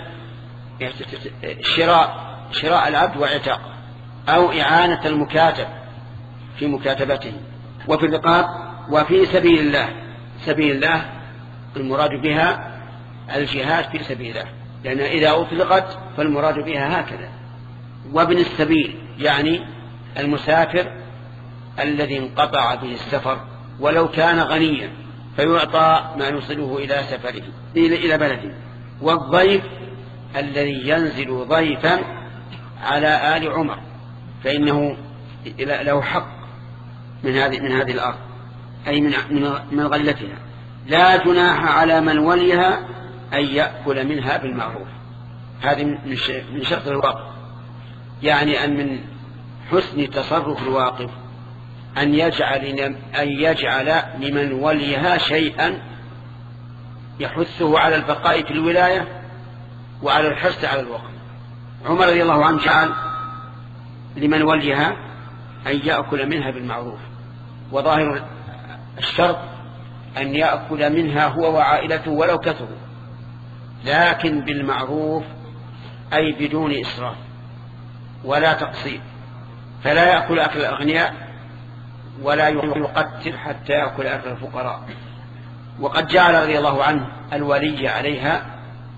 شراء شراء العبد واعتاقه، أو إعانة المكاتب في مكاتبته. وفي الرقاب وفي سبيل الله. سبيل الله المراد بها الجهاد في سبيل الله، لأن إذا أطلقت فالمراد بها هكذا. وابن السبيل يعني المسافر الذي انقطع به السفر ولو كان غنيا، فيعطى ما يوصله إلى سفره إلى بلده. والضيف الذي ينزل ضيفا على آل عمر، فإنه له حق من هذه من هذه الأرض، أي من من غلتها. لا جناح على من وليها أن يأكل منها بالمعروف. هذه من شرط الواقف، يعني أن من حسن تصرف الواقف أن يجعل أن يجعل لمن وليها شيئا يحثه على البقاء في الولاية وعلى الحرص على الوقف. عمر رضي الله عنه جعل لمن وليها أن يأكل منها بالمعروف، وظاهر الشرط أن يأكل منها هو وعائلته ولو كثروا، لكن بالمعروف، أي بدون إسراف ولا تقصير. فلا يأكل أكل الأغنياء ولا يقتل حتى يأكل أكل الفقراء. وقد جعل رضي الله عنه الولي عليها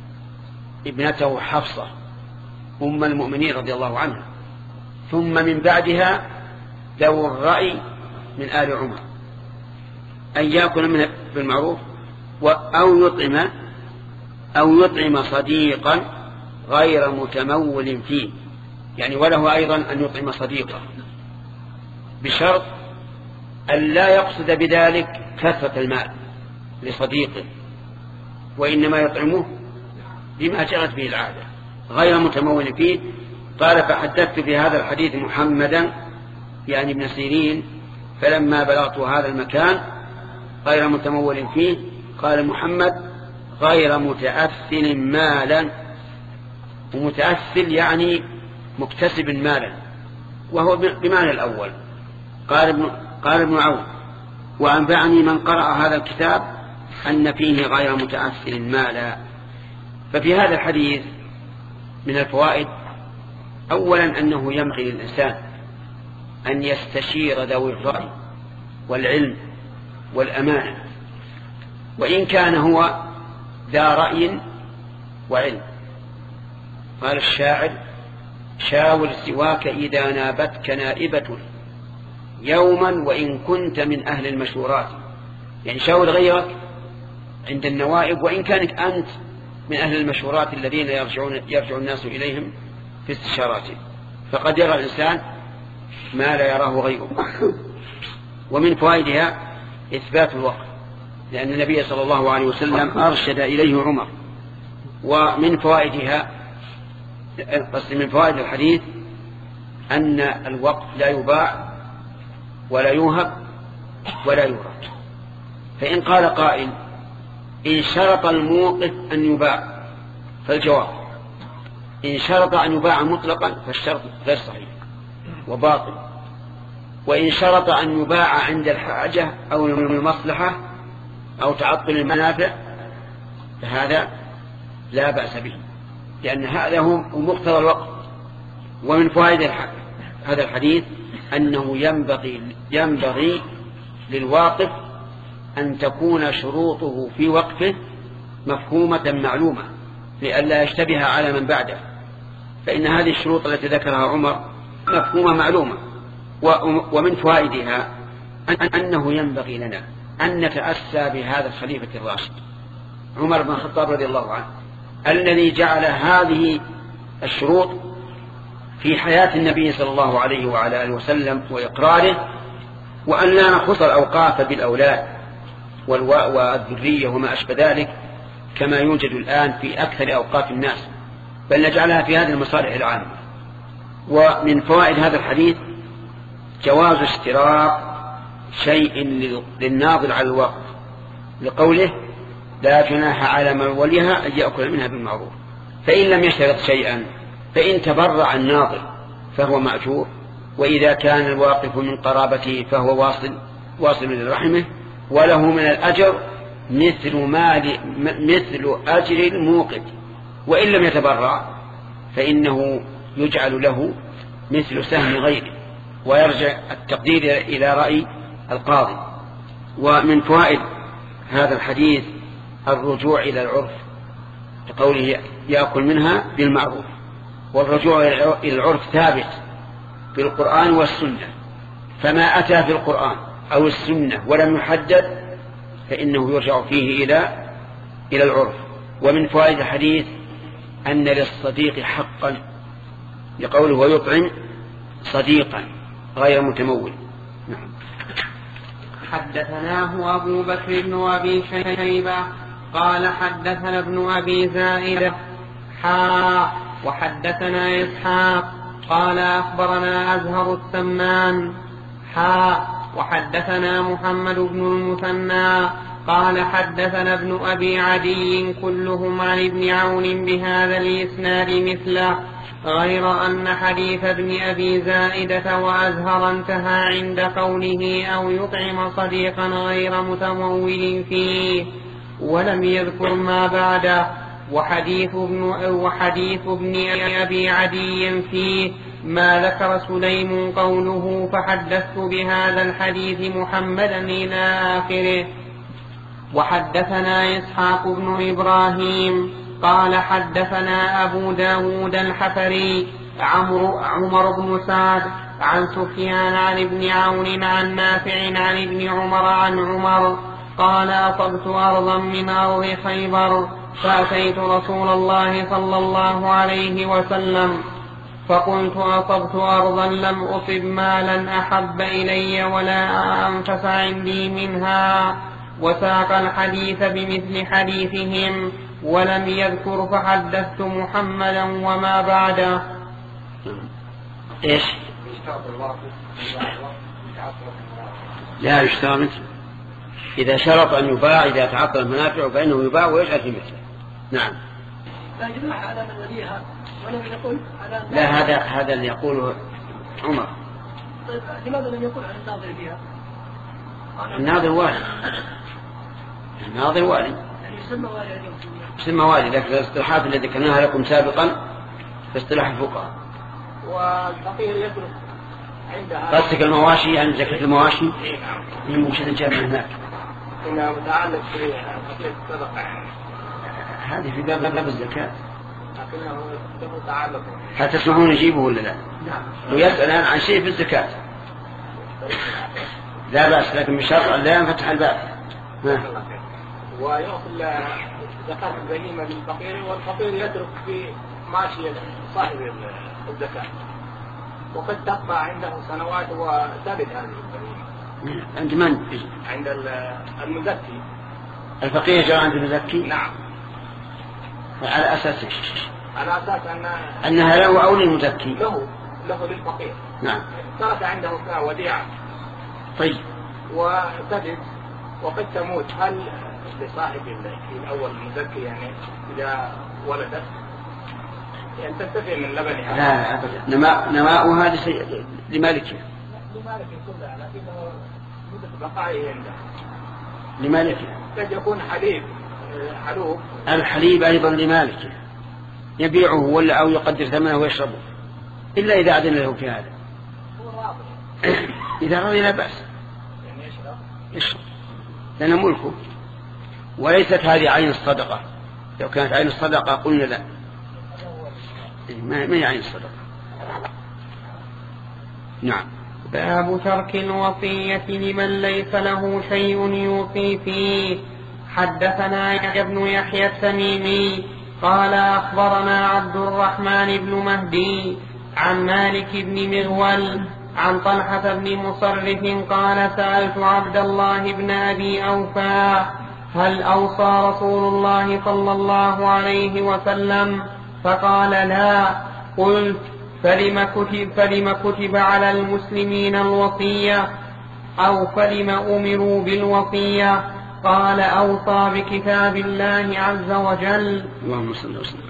ابنته حفصة أم المؤمنين رضي الله عنها، ثم من بعدها ذو الرأي من آل عمر أن يأكل منها بالمعروف أو يطعم أو يطعم صديقا غير متمول فيه، يعني وله أيضا أن يطعم صديقا، بشرط أن لا يقصد بذلك كثرة المال لصديقه، وإنما يطعمه بما جرت به العادة غير متمول فيه. قال: فحدثت في هذا الحديث محمدا يعني ابن سيرين، فلما بلغت هذا المكان غير متمول فيه قال محمد: غير متأثل مالا. ومتأثل يعني مكتسب مالا، وهو بمعنى الأول. قال ابن, قال ابن عون: وأنبعني من قرأ هذا الكتاب أن فيه غير متأثل مالا. ففي هذا الحديث من الفوائد: أولا أنه ينبغي للإنسان أن يستشير ذوي الرأي والعلم والأمانة، وإن كان هو ذا رأي وعلم. قال الشاعر: شاور سواك إذا نابتك نائبة يوما وإن كنت من أهل المشورات، يعني شاور غيرك عند النوائب وإن كانت أنت من أهل المشورات الذين يرجعون يرجع الناس إليهم في استشاراتهم، فقد يرى الإنسان ما لا يراه غيره. ومن فوائدها إثبات الوقت، لأن النبي صلى الله عليه وسلم أرشد إليه عمر. ومن فوائدها قصد من فوائد الحديث أن الوقت لا يباع ولا يوهب ولا يورد. فإن قال قائل: إن شرط الموقف أن يباع، فالجواب: إن شرط أن يباع مطلقا فالشرط غير صحيح، وباطل. وإن شرط أن يباع عند الحاجة أو المصلحة أو تعطل المنافع فهذا لا بأس به، لأن هذا هو مقتضى الوقت. ومن فوائد هذا الحديث أنه ينبغي, ينبغي للواقف أن تكون شروطه في وقفه مفهومة معلومة لئلا يشتبه على من بعده، فإن هذه الشروط التي ذكرها عمر مفهومة معلومة. ومن فوائدها أنه ينبغي لنا أن نتأسى بهذا الخليفة الراشد عمر بن الخطاب رضي الله عنه الذي جعل هذه الشروط في حياة النبي صلى الله عليه وعلى آله وسلم وإقراره، وأن لا نخص الأوقاف بالأولاد والذرية وما أشبه ذلك كما يوجد الآن في أكثر أوقاف الناس، بل نجعلها في هذه المصالح العامة. ومن فوائد هذا الحديث جواز اشتراط شيء للناظر على الوقف لقوله لا جناح على من وليها أن يأكل منها بالمعروف. فإن لم يشترط شيئا فإن تبرع الناظر فهو مأجور، وإذا كان الواقف من قرابته فهو واصل واصل لرحمه وله من الأجر مثل مال مثل أجر الموقد، وإن لم يتبرع فإنه يجعل له مثل سهم غيره، ويرجع التقدير إلى رأي القاضي. ومن فوائد هذا الحديث الرجوع إلى العرف لقوله يأكل منها بالمعروف، والرجوع إلى العرف ثابت في القرآن والسنة، فما أتى في القرآن أو السنة ولم يحدد فإنه يرجع فيه إلى إلى العرف. ومن فوائد الحديث أن للصديق حقا لقوله ويطعم صديقا غير متمول. نعم. حدثناه أبو بكر بن أبي شيبة قال حدثنا ابن أبي زائدة حا وحدثنا إسحاق قال أخبرنا أزهر السمان حا وحدثنا محمد بن المثنى قال حدثنا ابن أبي عدي كلهم عن ابن عون بهذا الإسناد مثله، غير أن حديث ابن أبي زائدة وأزهر انتهى عند قوله أو يطعم صديقا غير متمول فيه، ولم يذكر ما بعده. وحديث ابن, وحديث ابن أبي عدي فيه ما ذكر سليم قوله فحدثت بهذا الحديث محمدا إلى آخره. وحدثنا إسحاق بن إبراهيم قال حدثنا أبو داود الحفري عمر بن سعد عن سفيان عن ابن عون عن نافع عن ابن عمر عن عمر قال أصبت أرضا من أرض خيبر فأتيت رسول الله صلى الله عليه وسلم فقلت أصبت أرضا لم أصب مالا أحب إلي ولا أنفس عندي منها، وساق الحديث بمثل حديثهم ولم يذكر فحدثت محمدا وما بعده. إيش؟ لا يشترط إذا شرط أن يباع إذا تعطل المنافع فإنه يباع ويجعل في مثله. نعم. لا جناح على من وليها ولم يقل على لا هذا هذا اللي يقوله عمر. طيب لماذا لم يقل عن الناظر فيها؟ الناظر والي. الناظر والي. يعني يسمى والي اليوم. يسمى والي، لكن الاصطلاحات التي ذكرناها لكم سابقا في اصطلاح الفقهاء. والفقير يترك عندها. قصدك المواشي يعني زكاة المواشي؟ من مشهد جاب من هناك. إنها متعلق في فقير الصدقة. هذه في باب باب الزكاة. لكنه متعلق. هل تسمحون نجيبه ولا لا؟ نعم. ويسأل عن شيء في الزكاة. لا بأس، لكن بشرط أن لا ينفتح الباب. ويأخذ زكاة البهيمة للفقير، والفقير يترك في ماشية صاحب الزكاة، وقد تبقى عنده سنوات وثابت هذه البهيمة. عند من؟ عند المزكي. الفقير جاء عند المزكي؟ نعم. على أساس على أساس أن أنها له أو للمزكي؟ له له للفقير. نعم. ترك عنده وديعة. طيب. وتجد وقد تموت، هل لصاحب الأول المزكي يعني إذا ولدت يعني تنتفع من لبنها. لا أبدا، نماء نماؤها لمالكها. لمالك كلها لكنه مدة بقائه عنده. لمالكها. قد يكون حليب حلوب. الحليب أيضا لمالكه يبيعه ولا أو يقدر ثمنه ويشربه إلا إذا أذن له في هذا. إذا رضي لا بأس يعني يشرب. يشرب لأنه ملكه، وليست هذه عين الصدقة. لو كانت عين الصدقة قلنا لا، ما هي عين الصدقة. نعم. باب ترك الوصية لمن ليس له شيء يوصي فيه. حدثنا يحيى بن يحيى التميمي قال أخبرنا عبد الرحمن بن مهدي عن مالك بن مغول عن طلحة بن مصرف قال سألت عبد الله بن أبي أوفى هل أوصى رسول الله صلى الله عليه وسلم؟ فقال لا. قلت فلم كتب, فلم كتب على المسلمين الوصية أو فلم أمروا بالوصية؟ قال أوصى بكتاب الله عز وجل. اللهم صل وسلم.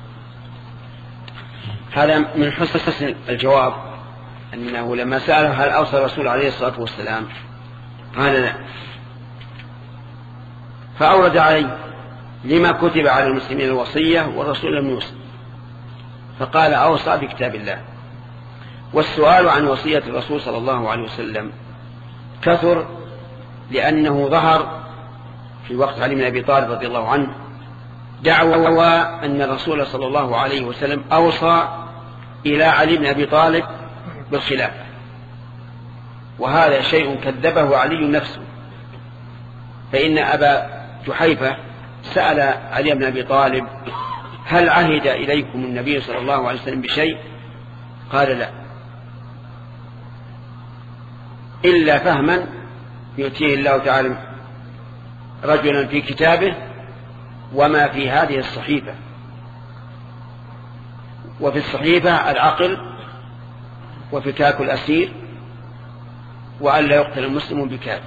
هذا من حسن الجواب أنه لما سأله هل أوصى الرسول عليه الصلاة والسلام قال لا، فأورد عليه لما كتب على المسلمين الوصية والرسول لم يوصي، فقال أوصى بكتاب الله. والسؤال عن وصية الرسول صلى الله عليه وسلم كثر لأنه ظهر في وقت علي بن أبي طالب رضي الله عنه دعوى أن الرسول صلى الله عليه وسلم أوصى إلى علي بن أبي طالب بالخلافة، وهذا شيء كذبه علي نفسه، فإن أبا جحيفة سأل علي بن أبي طالب هل عهد إليكم النبي صلى الله عليه وسلم بشيء؟ قال لا، إلا فهما يؤتيه الله تعالى رجلا في كتابه وما في هذه الصحيفة. وفي الصحيفة العقل وفكاك الأسير وأن لا يقتل المسلم بكافر.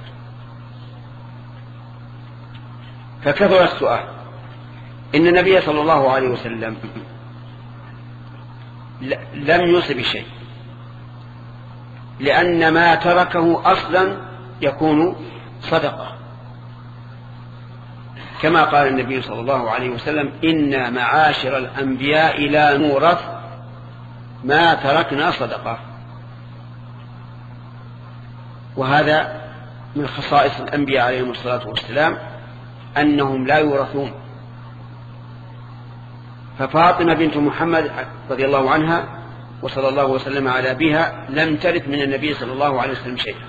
فكثر السؤال. إن النبي صلى الله عليه وسلم لم يوصي بشيء، لأن ما تركه أصلا يكون صدقة، كما قال النبي صلى الله عليه وسلم إنا معاشر الأنبياء لا نورث ما تركنا صدقة. وهذا من خصائص الأنبياء عليهم الصلاة والسلام أنهم لا يورثون. ففاطمة بنت محمد رضي الله عنها وصلى الله وسلم على بها لم ترث من النبي صلى الله عليه وسلم شيئا.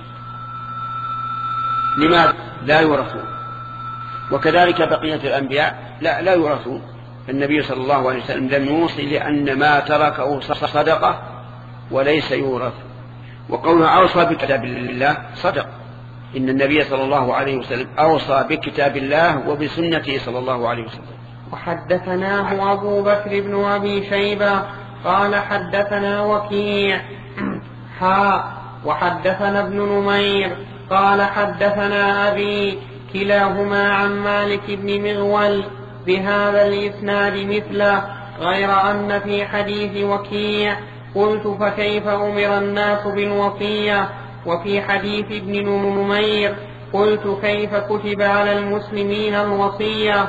لماذا؟ لا يورثون. وكذلك بقية الأنبياء لا, لا يورثون. النبي صلى الله عليه وسلم لم يوصي لأن ما تركه صدقة وليس يورث. وقوله أوصى بكتاب الله صدق، إن النبي صلى الله عليه وسلم أوصى بكتاب الله وبسنته صلى الله عليه وسلم. وحدثناه أبو بكر بن أبي شيبة قال حدثنا وكيع حاء وحدثنا ابن نمير قال حدثنا أبي كلاهما عن مالك بن مغول بهذا الإسناد مثله، غير أن في حديث وكيع قلت فكيف أمر الناس بالوصية، وفي حديث ابن نمير قلت كيف كتب على المسلمين الوصية.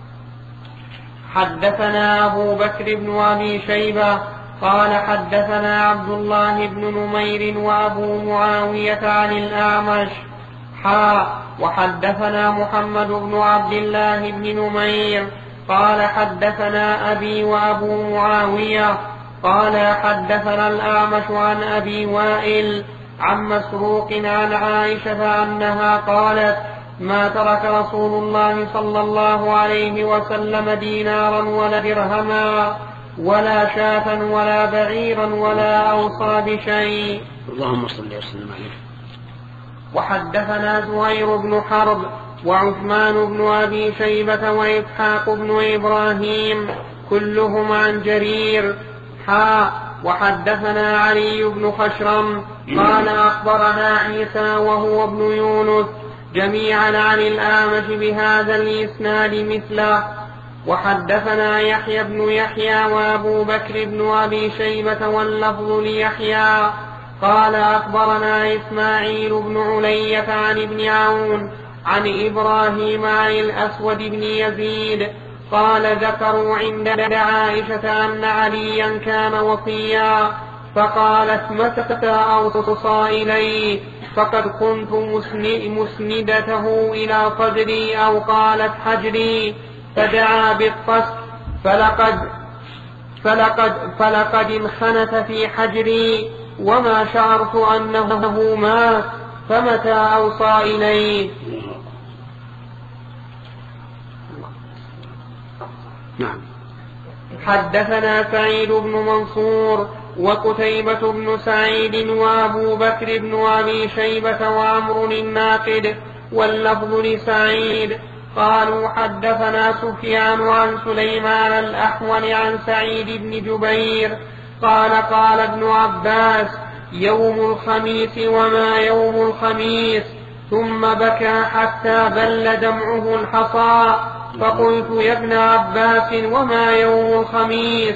حدثنا أبو بكر بن أبي شيبة قال حدثنا عبد الله بن نمير وأبو معاوية عن الأعمش حاء وحدثنا محمد بن عبد الله بن نمير قال حدثنا أبي وأبو معاوية قال حدثنا الأعمش عن أبي وائل عن مسروق عن عائشة أنها قالت ما ترك رسول الله صلى الله عليه وسلم دينارا ولا درهما ولا شاة ولا بعيرا ولا أوصى بشيء. اللهم صل وسلم عليه. وحدثنا زهير بن حرب وعثمان بن أبي شيبة وإسحاق بن إبراهيم كلهم عن جرير حاء وحدثنا علي بن خشرم قال أخبرنا عيسى وهو ابن يونس جميعا عن الأعمش بهذا الإسناد مثله. وحدثنا يحيى بن يحيى وأبو بكر بن أبي شيبة واللفظ ليحيى قال أخبرنا إسماعيل بن علية عن ابن عون عن إبراهيم عن الأسود بن يزيد قال ذكروا عند عائشة أن عليا كان وصيا فقالت متى أوصى إلي فقد كنت مسندته إلى صدري أو قالت حجري فدعا بالقصد فلقد, فلقد, فلقد انخنت في حجري وما شعرت أنه مات فمتى أوصى إلي. نعم. حدثنا سعيد بن منصور وقتيبة بن سعيد وأبو بكر بن أبي شيبة وعمر الناقد واللفظ لسعيد قالوا حدثنا سفيان عن سليمان الأحول عن سعيد بن جبير قال قال ابن عباس يوم الخميس وما يوم الخميس ثم بكى حتى بل دمعه الحصى فقلت يا ابن عباس وما يوم الخميس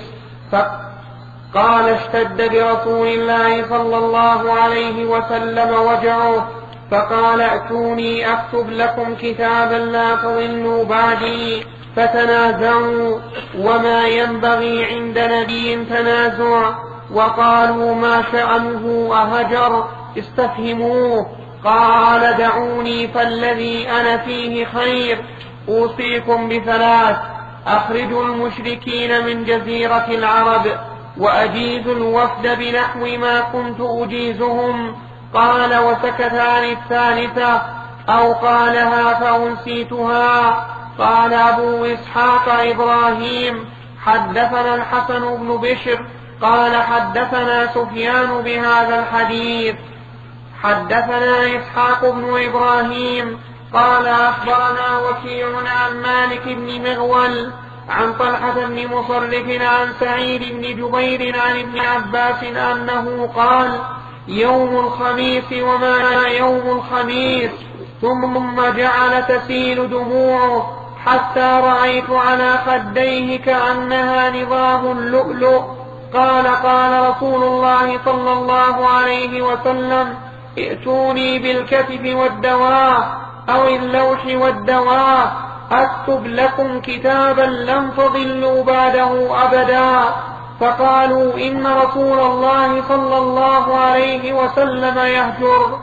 قال اشتد برسول الله صلى الله عليه وسلم وجعه فقال ائتوني أكتب لكم كتابا لا تضلوا بعدي فتنازعوا وما ينبغي عند نبي تنازع وقالوا ما شأنه أهجر استفهموه قال دعوني فالذي أنا فيه خير أوصيكم بثلاث أخرجوا المشركين من جزيرة العرب وأجيزوا الوفد بنحو ما كنت أجيزهم قال وسكت عن الثالثة أو قالها فأنسيتها. قال أبو إسحاق إبراهيم حدثنا الحسن بن بشر قال حدثنا سفيان بهذا الحديث. حدثنا إسحاق بن إبراهيم قال أخبرنا وكيع عن مالك بن مغول عن طلحة بن مصرف عن سعيد بن جبير عن ابن عباس أنه قال يوم الخميس وما يوم الخميس ثم جعل تسيل دموعه حتى رأيت على خديه كأنها نظام اللؤلؤ. قال قال رسول الله صلى الله عليه وسلم ائتوني بالكتف والدواء أو اللوح والدواء أكتب لكم كتابا لن تضلوا بعده أبدا. فقالوا إن رسول الله صلى الله عليه وسلم يهجر.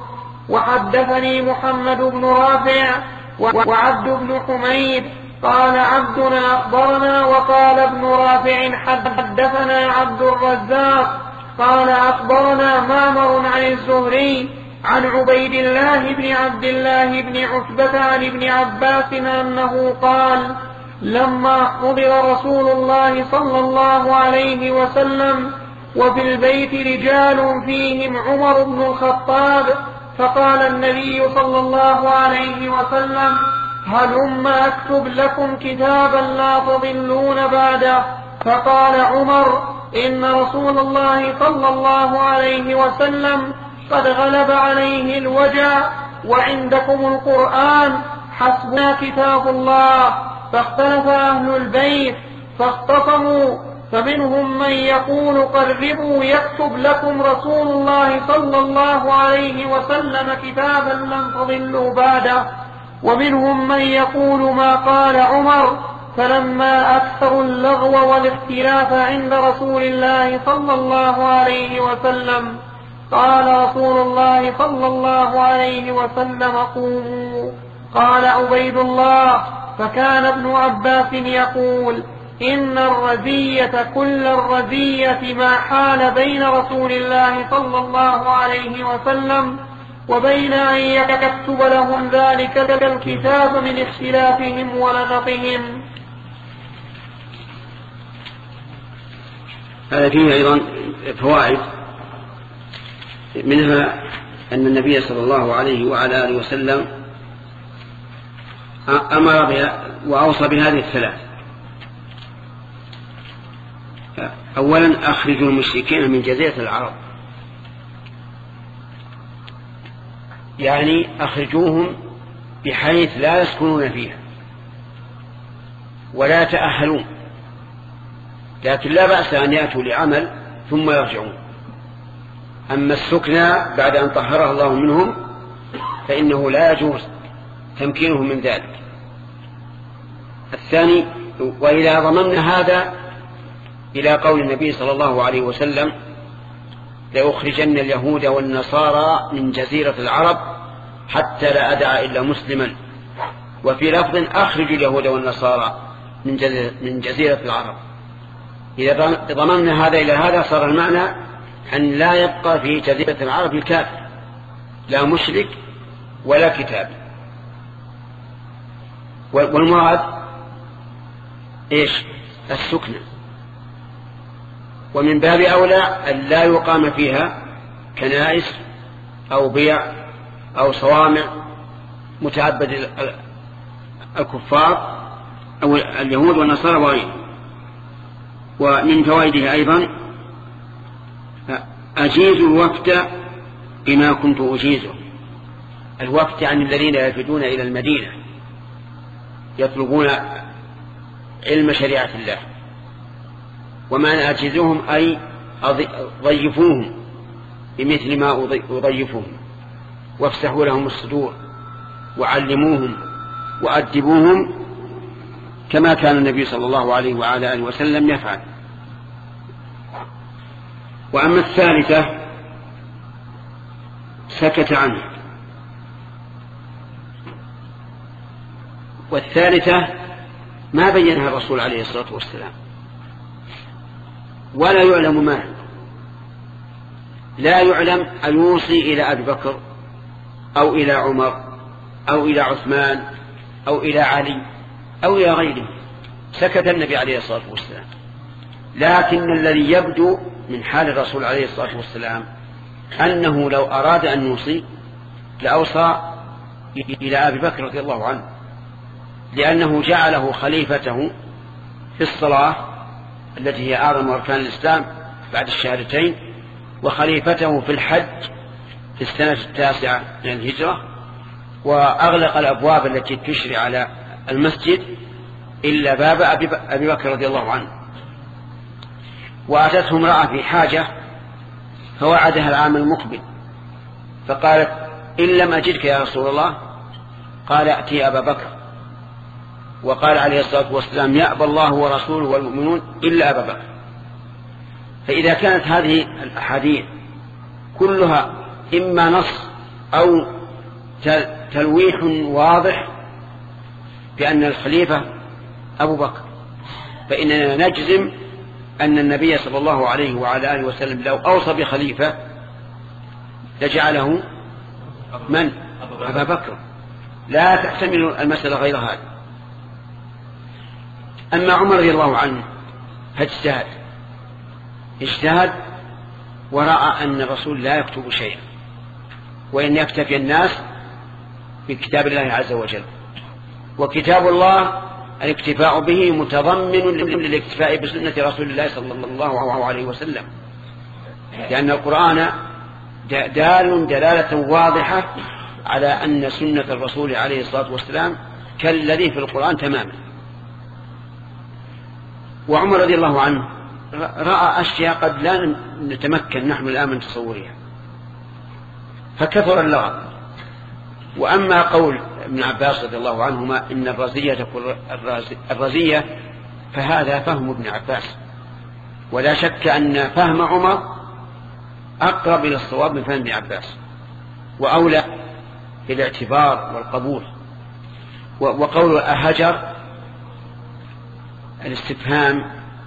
وحدثني محمد بن رافع وعبد بن حميد قال عبدنا أخبرنا وقال ابن رافع حدثنا عبد الرزاق قال أخبرنا معمر عن الزهري عن عبيد الله بن عبد الله بن عتبة عن ابن عباس أنه قال لما حضر رسول الله صلى الله عليه وسلم وفي البيت رجال فيهم عمر بن الخطاب فقال النبي صلى الله عليه وسلم هلم أكتب لكم كتابا لا تضلون بعده. فقال عمر إن رسول الله صلى الله عليه وسلم قد غلب عليه الوجع وعندكم القرآن حسبنا كتاب الله. فاختلف أهل البيت فاختصموا فمنهم من يقول قربوا يكتب لكم رسول الله صلى الله عليه وسلم كتابا لن تضلوا بعده ومنهم من يقول ما قال عمر. فلما أكثروا اللغو والاختلاف عند رسول الله صلى الله عليه وسلم قال رسول الله صلى الله عليه وسلم قوموا. قال عبيد الله فكان ابن عباس يقول إن الرزية كل الرزية ما حال بين رسول الله صلى الله عليه وسلم وبين أن يكتب لهم ذلك الكتاب من اختلافهم ولغطهم. هذا فيه أيضا فوائد منها أن النبي صلى الله عليه وعلى آله وسلم أمر بها وأوصى بهذه الثلاث. أولا أخرجوا المشركين من جزيرة العرب يعني أخرجوهم بحيث لا يسكنون فيها ولا يتأهلون، لكن لا بأس أن يأتوا لعمل ثم يرجعون. أما السكنى بعد أن طهرها الله منهم فإنه لا يجوز تمكينهم من ذلك. الثاني: وإذا ضممنا هذا إلى قول النبي صلى الله عليه وسلم: لأخرجن اليهود والنصارى من جزيرة العرب حتى لا أدع إلا مسلما، وفي لفظ: أخرج اليهود والنصارى من جزيرة العرب. إذا ضممنا هذا إلى هذا صار المعنى أن لا يبقى في جزيرة العرب الكافر، لا مشرك ولا كتاب. والمراد إيش؟ السكنة. ومن باب أولى أن لا يقام فيها كنائس أو بيع أو صوامع متعبد الكفار أو اليهود والنصارى وغيرهم. ومن فوائده أيضا: أجيز الوفد بما كنت أجيزه. الوفد عن الذين يفدون إلى المدينة يطلبون علم شريعة الله، وما أجيزهم أي ضيفوهم بمثل ما أضيفهم، وافسحوا لهم الصدور وعلموهم وأدبوهم كما كان النبي صلى الله عليه وعلى آله وسلم يفعل. وأما الثالثة سكت عنه. والثالثة ما بينها الرسول عليه الصلاة والسلام ولا يعلم ما، لا يعلم أن يوصي إلى أبي بكر أو إلى عمر أو إلى عثمان أو إلى علي أو إلى غيره، سكت النبي عليه الصلاة والسلام. لكن الذي يبدو من حال الرسول عليه الصلاة والسلام أنه لو أراد أن يوصي لأوصى إلى أبي بكر رضي الله عنه، لأنه جعله خليفته في الصلاة التي هي أعظم أركان الإسلام بعد الشهادتين، وخليفته في الحج في السنة التاسعة من الهجرة، وأغلق الأبواب التي تشري على المسجد إلا باب أبي بكر رضي الله عنه. وأتته امرأة في حاجة فوعدها العام المقبل، فقالت: إن لم أجدك يا رسول الله، قال: أتي أبا بكر. وقال عليه الصلاة والسلام: يأبى الله ورسوله والمؤمنون إلا أبا بكر. فإذا كانت هذه الأحاديث كلها إما نص أو تلويح واضح بأن الخليفة أبو بكر، فإننا نجزم أن النبي صلى الله عليه وعلى آله وسلم لو أوصى بخليفة لجعله من؟ أبا بكر. لا تحتمل المسألة غير هذا. أما عمر رضي الله عنه فاجتهد اجتهد ورأى أن الرسول لا يكتب شيئا، وإن يكتفي الناس بكتاب الله عز وجل، وكتاب الله الاكتفاء به متضمن للاكتفاء بسنة رسول الله صلى الله عليه وسلم، لأن القرآن دال دلالة واضحة على أن سنة الرسول عليه الصلاة والسلام كالذي في القرآن تماما. وعمر رضي الله عنه رأى أشياء قد لا نتمكن نحن الآن من تصورها، فكثر اللغط. وأما قول ابن عباس رضي الله عنهما إن الرزية تكون الرزية، فهذا فهم ابن عباس، ولا شك أن فهم عمر أقرب إلى الصواب من فهم ابن عباس، وأولى بالاعتبار والقبول. وقول أهجر الاستفهام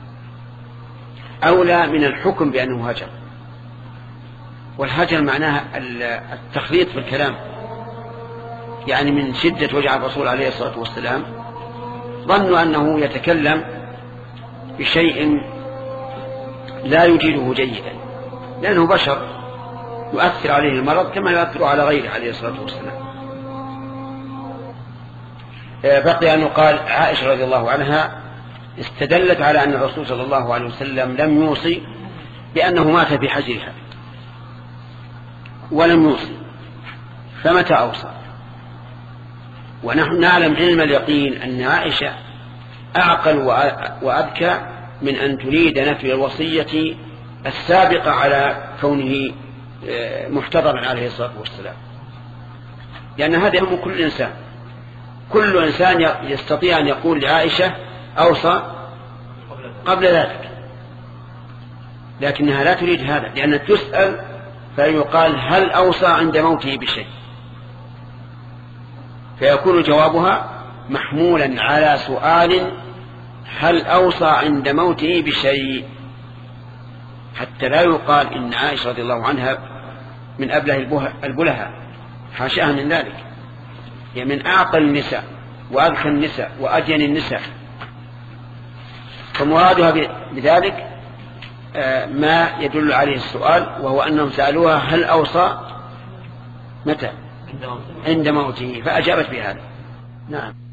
أولى من الحكم بأنه هجر، والهجر معناها التخليط في الكلام، يعني من شدة وجع الرسول عليه الصلاة والسلام ظنوا أنه يتكلم بشيء لا يجيده جيدا، لأنه بشر يؤثر عليه المرض كما يؤثر على غيره عليه الصلاة والسلام. بقي أن يقال عائشة رضي الله عنها استدلت على أن الرسول صلى الله عليه وسلم لم يوصي بأنه مات في حجرها، ولم يوصي، فمتى أوصى؟ ونحن نعلم علم اليقين أن عائشة أعقل وأذكى من أن تريد نفي الوصية السابقة على كونه محتضرا عليه الصلاة والسلام، لأن هذا يهم كل إنسان. كل إنسان يستطيع أن يقول لعائشة أوصى قبل ذلك، لكنها لا تريد هذا، لأنها تسأل فيقال هل أوصى عند موته بشيء، فيكون جوابها محمولا على سؤال هل أوصى عند موته بشيء، حتى لا يقال إن عائشة رضي الله عنها من أبله البلهاء، حاشاها من ذلك، هي من أعقل النساء وأذكى النساء وأجن النساء. فمرادها بذلك ما يدل عليه السؤال، وهو أنهم سألوها هل أوصى متى؟ عند موته، فأجابت بهذا. نعم.